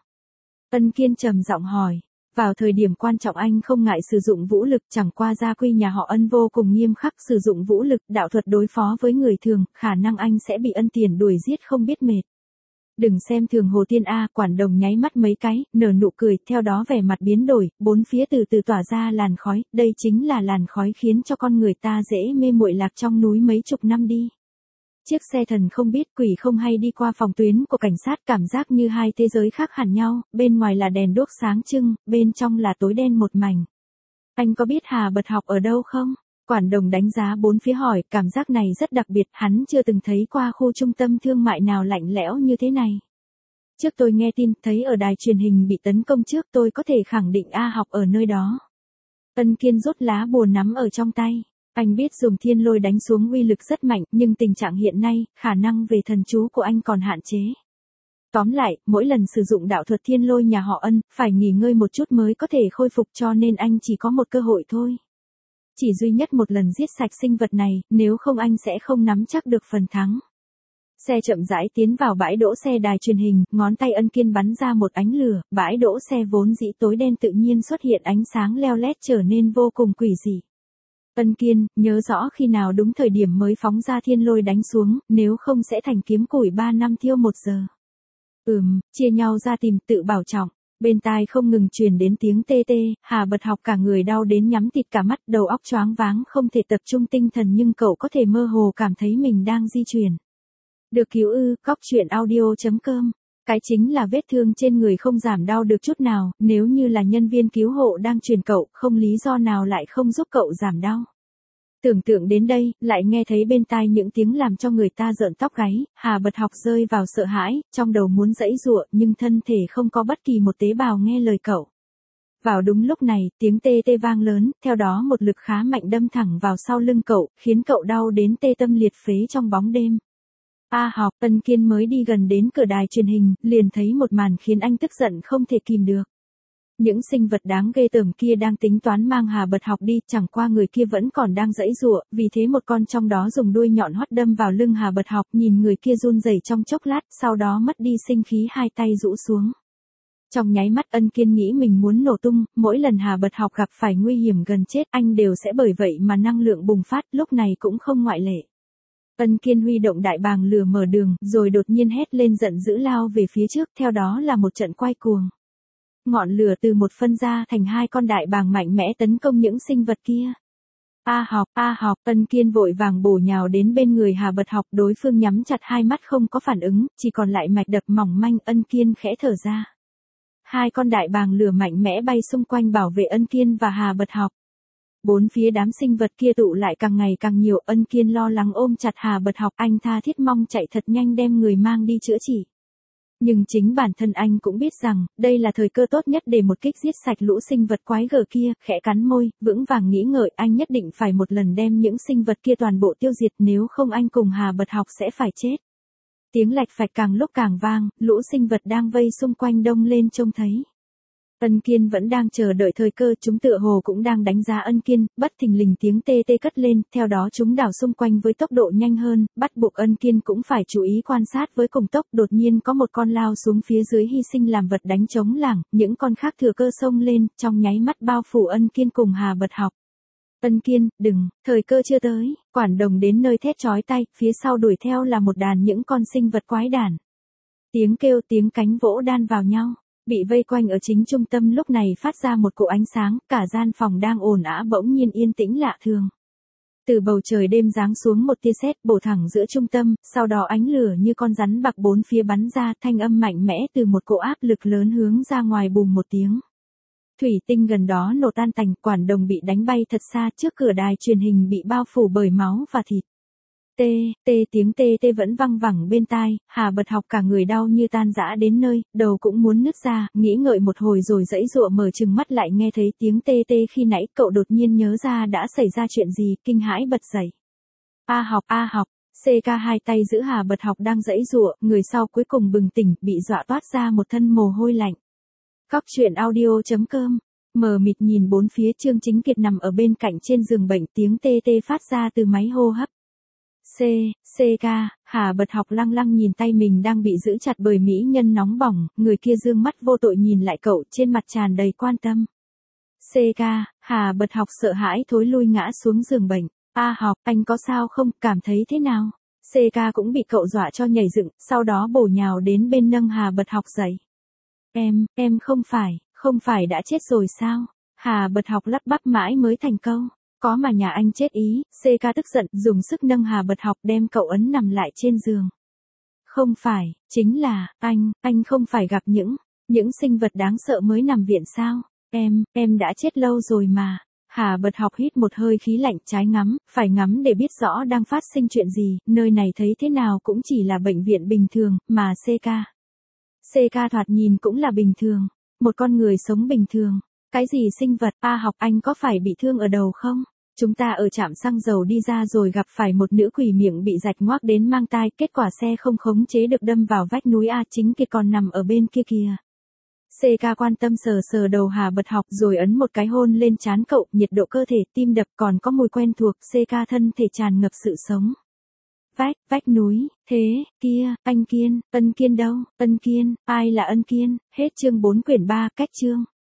Ân Kiên trầm giọng hỏi. Vào thời điểm quan trọng anh không ngại sử dụng vũ lực, chẳng qua gia quy nhà họ Ân vô cùng nghiêm khắc, sử dụng vũ lực, đạo thuật đối phó với người thường, khả năng anh sẽ bị Ân Tiền đuổi giết không biết mệt. Đừng xem thường Hồ Tiên A, quản đồng nháy mắt mấy cái, nở nụ cười, theo đó vẻ mặt biến đổi, bốn phía từ từ tỏa ra làn khói, đây chính là làn khói khiến cho con người ta dễ mê muội lạc trong núi mấy chục năm đi. Chiếc xe thần không biết quỷ không hay đi qua phòng tuyến của cảnh sát, cảm giác như hai thế giới khác hẳn nhau, bên ngoài là đèn đuốc sáng trưng, bên trong là tối đen một mảnh. Anh có biết Hà bật học ở đâu không? Quản đồng đánh giá bốn phía hỏi, cảm giác này rất đặc biệt, hắn chưa từng thấy qua khu trung tâm thương mại nào lạnh lẽo như thế này. Trước tôi nghe tin, thấy ở đài truyền hình bị tấn công trước, tôi có thể khẳng định A học ở nơi đó. Ân Kiên rút lá bùa nắm ở trong tay. Anh biết dùng thiên lôi đánh xuống uy lực rất mạnh, nhưng tình trạng hiện nay, khả năng về thần chú của anh còn hạn chế. Tóm lại, mỗi lần sử dụng đạo thuật thiên lôi nhà họ Ân, phải nghỉ ngơi một chút mới có thể khôi phục, cho nên anh chỉ có một cơ hội thôi. Chỉ duy nhất một lần giết sạch sinh vật này, nếu không anh sẽ không nắm chắc được phần thắng. Xe chậm rãi tiến vào bãi đỗ xe đài truyền hình, ngón tay Ân Kiên bắn ra một ánh lửa, bãi đỗ xe vốn dĩ tối đen tự nhiên xuất hiện ánh sáng leo lét trở nên vô cùng quỷ dị. Ân Kiên, nhớ rõ khi nào đúng thời điểm mới phóng ra thiên lôi đánh xuống, nếu không sẽ thành kiếm củi 3 năm thiêu 1 giờ. Chia nhau ra tìm, tự bảo trọng. Bên tai không ngừng truyền đến tiếng tê tê, Hà bật học cả người đau đến nhắm tịt cả mắt, đầu óc choáng váng không thể tập trung tinh thần, nhưng cậu có thể mơ hồ cảm thấy mình đang di chuyển. Được cứu ư, cóc truyện audio.com Cái chính là vết thương trên người không giảm đau được chút nào, nếu như là nhân viên cứu hộ đang truyền cậu, không lý do nào lại không giúp cậu giảm đau. Tưởng tượng đến đây, lại nghe thấy bên tai những tiếng làm cho người ta rợn tóc gáy, Hà Bật Học rơi vào sợ hãi, trong đầu muốn giãy giụa nhưng thân thể không có bất kỳ một tế bào nghe lời cậu. Vào đúng lúc này, tiếng tê tê vang lớn, theo đó một lực khá mạnh đâm thẳng vào sau lưng cậu, khiến cậu đau đến tê tâm liệt phế trong bóng đêm. A Học, Ân Kiên mới đi gần đến cửa đài truyền hình, liền thấy một màn khiến anh tức giận không thể kìm được. Những sinh vật đáng ghê tởm kia đang tính toán mang Hà Bật Học đi, chẳng qua người kia vẫn còn đang giãy giụa, vì thế một con trong đó dùng đuôi nhọn hoắt đâm vào lưng Hà Bật Học, nhìn người kia run rẩy trong chốc lát, sau đó mất đi sinh khí, hai tay rũ xuống. Trong nháy mắt Ân Kiên nghĩ mình muốn nổ tung, mỗi lần Hà Bật Học gặp phải nguy hiểm gần chết anh đều sẽ bởi vậy mà năng lượng bùng phát, lúc này cũng không ngoại lệ. Ân Kiên huy động đại bàng lửa mở đường, rồi đột nhiên hét lên giận dữ lao về phía trước, theo đó là một trận quay cuồng. Ngọn lửa từ một phân ra thành hai con đại bàng mạnh mẽ tấn công những sinh vật kia. A Học, Ân Kiên vội vàng bổ nhào đến bên người Hà Bật Học, đối phương nhắm chặt hai mắt không có phản ứng, chỉ còn lại mạch đập mỏng manh. Ân Kiên khẽ thở ra. Hai con đại bàng lửa mạnh mẽ bay xung quanh bảo vệ Ân Kiên và Hà Bật Học. Bốn phía đám sinh vật kia tụ lại càng ngày càng nhiều, Ân Kiên lo lắng ôm chặt Hà Bật Học, anh tha thiết mong chạy thật nhanh đem người mang đi chữa trị. Nhưng chính bản thân anh cũng biết rằng, đây là thời cơ tốt nhất để một kích giết sạch lũ sinh vật quái gở kia, khẽ cắn môi, vững vàng nghĩ ngợi, anh nhất định phải một lần đem những sinh vật kia toàn bộ tiêu diệt, nếu không anh cùng Hà Bật Học sẽ phải chết. Tiếng lạch phạch càng lúc càng vang, lũ sinh vật đang vây xung quanh đông lên trông thấy. Ân Kiên vẫn đang chờ đợi thời cơ, chúng tựa hồ cũng đang đánh giá Ân Kiên, bất thình lình tiếng tê tê cất lên, theo đó chúng đảo xung quanh với tốc độ nhanh hơn, bắt buộc Ân Kiên cũng phải chú ý quan sát với cùng tốc, đột nhiên có một con lao xuống phía dưới hy sinh làm vật đánh trống lảng, những con khác thừa cơ xông lên, trong nháy mắt bao phủ Ân Kiên cùng Hà Bật Học. Ân Kiên, đừng, thời cơ chưa tới, quản đồng đến nơi thét chói tai, phía sau đuổi theo là một đàn những con sinh vật quái đản. Tiếng kêu tiếng cánh vỗ đan vào nhau. Bị vây quanh ở chính trung tâm lúc này phát ra một cỗ ánh sáng, cả gian phòng đang ồn ào bỗng nhiên yên tĩnh lạ thường. Từ bầu trời đêm giáng xuống một tia sét bổ thẳng giữa trung tâm, sau đó ánh lửa như con rắn bạc bốn phía bắn ra, thanh âm mạnh mẽ từ một cỗ áp lực lớn hướng ra ngoài bùm một tiếng. Thủy tinh gần đó nổ tan tành, quản đồng bị đánh bay thật xa, trước cửa đài truyền hình bị bao phủ bởi máu và thịt. Tiếng tê vẫn văng vẳng bên tai, Hà Bật Học cả người đau như tan rã đến nơi, đầu cũng muốn nứt ra, nghĩ ngợi một hồi rồi giãy giụa mở trừng mắt lại nghe thấy tiếng tê khi nãy, cậu đột nhiên nhớ ra đã xảy ra chuyện gì, kinh hãi bật dậy. A Học, CK hai tay giữ Hà Bật Học đang giãy giụa, người sau cuối cùng bừng tỉnh, bị dọa toát ra một thân mồ hôi lạnh. Cóc truyện audio.com. Mờ mịt nhìn bốn phía, Trương Chính Kiệt nằm ở bên cạnh trên giường bệnh, tiếng tê phát ra từ máy hô hấp. CK, Hà Bật Học lăng lăng nhìn tay mình đang bị giữ chặt bởi mỹ nhân nóng bỏng, người kia dương mắt vô tội nhìn lại cậu, trên mặt tràn đầy quan tâm. CK, Hà Bật Học sợ hãi thối lui ngã xuống giường bệnh. A Học, anh có sao không, cảm thấy thế nào? CK cũng bị cậu dọa cho nhảy dựng, sau đó bổ nhào đến bên nâng Hà Bật Học dậy. Em không phải đã chết rồi sao? Hà Bật Học lắp bắp mãi mới thành câu. Có mà nhà anh chết ý, CK tức giận, dùng sức nâng Hà Bật Học đem cậu ấn nằm lại trên giường. Không phải, chính là, anh không phải gặp những sinh vật đáng sợ mới nằm viện sao? Em đã chết lâu rồi mà. Hà Bật Học hít một hơi khí lạnh, trái ngắm, phải ngắm để biết rõ đang phát sinh chuyện gì, nơi này thấy thế nào cũng chỉ là bệnh viện bình thường, mà CK thoạt nhìn cũng là bình thường, một con người sống bình thường. Cái gì sinh vật? A Học, anh có phải bị thương ở đầu không? Chúng ta ở trạm xăng dầu đi ra rồi gặp phải một nữ quỷ miệng bị rạch ngoác đến mang tai, kết quả xe không khống chế được đâm vào vách núi A, Chính Kiệt còn nằm ở bên kia kìa. CK quan tâm sờ đầu Hà Bật Học rồi ấn một cái hôn lên trán cậu, nhiệt độ cơ thể, tim đập còn có mùi quen thuộc, CK thân thể tràn ngập sự sống. Vách núi, thế, kia, Ân Kiên đâu, Ân Kiên, ai là Ân Kiên, hết chương 4 quyển 3, cách chương.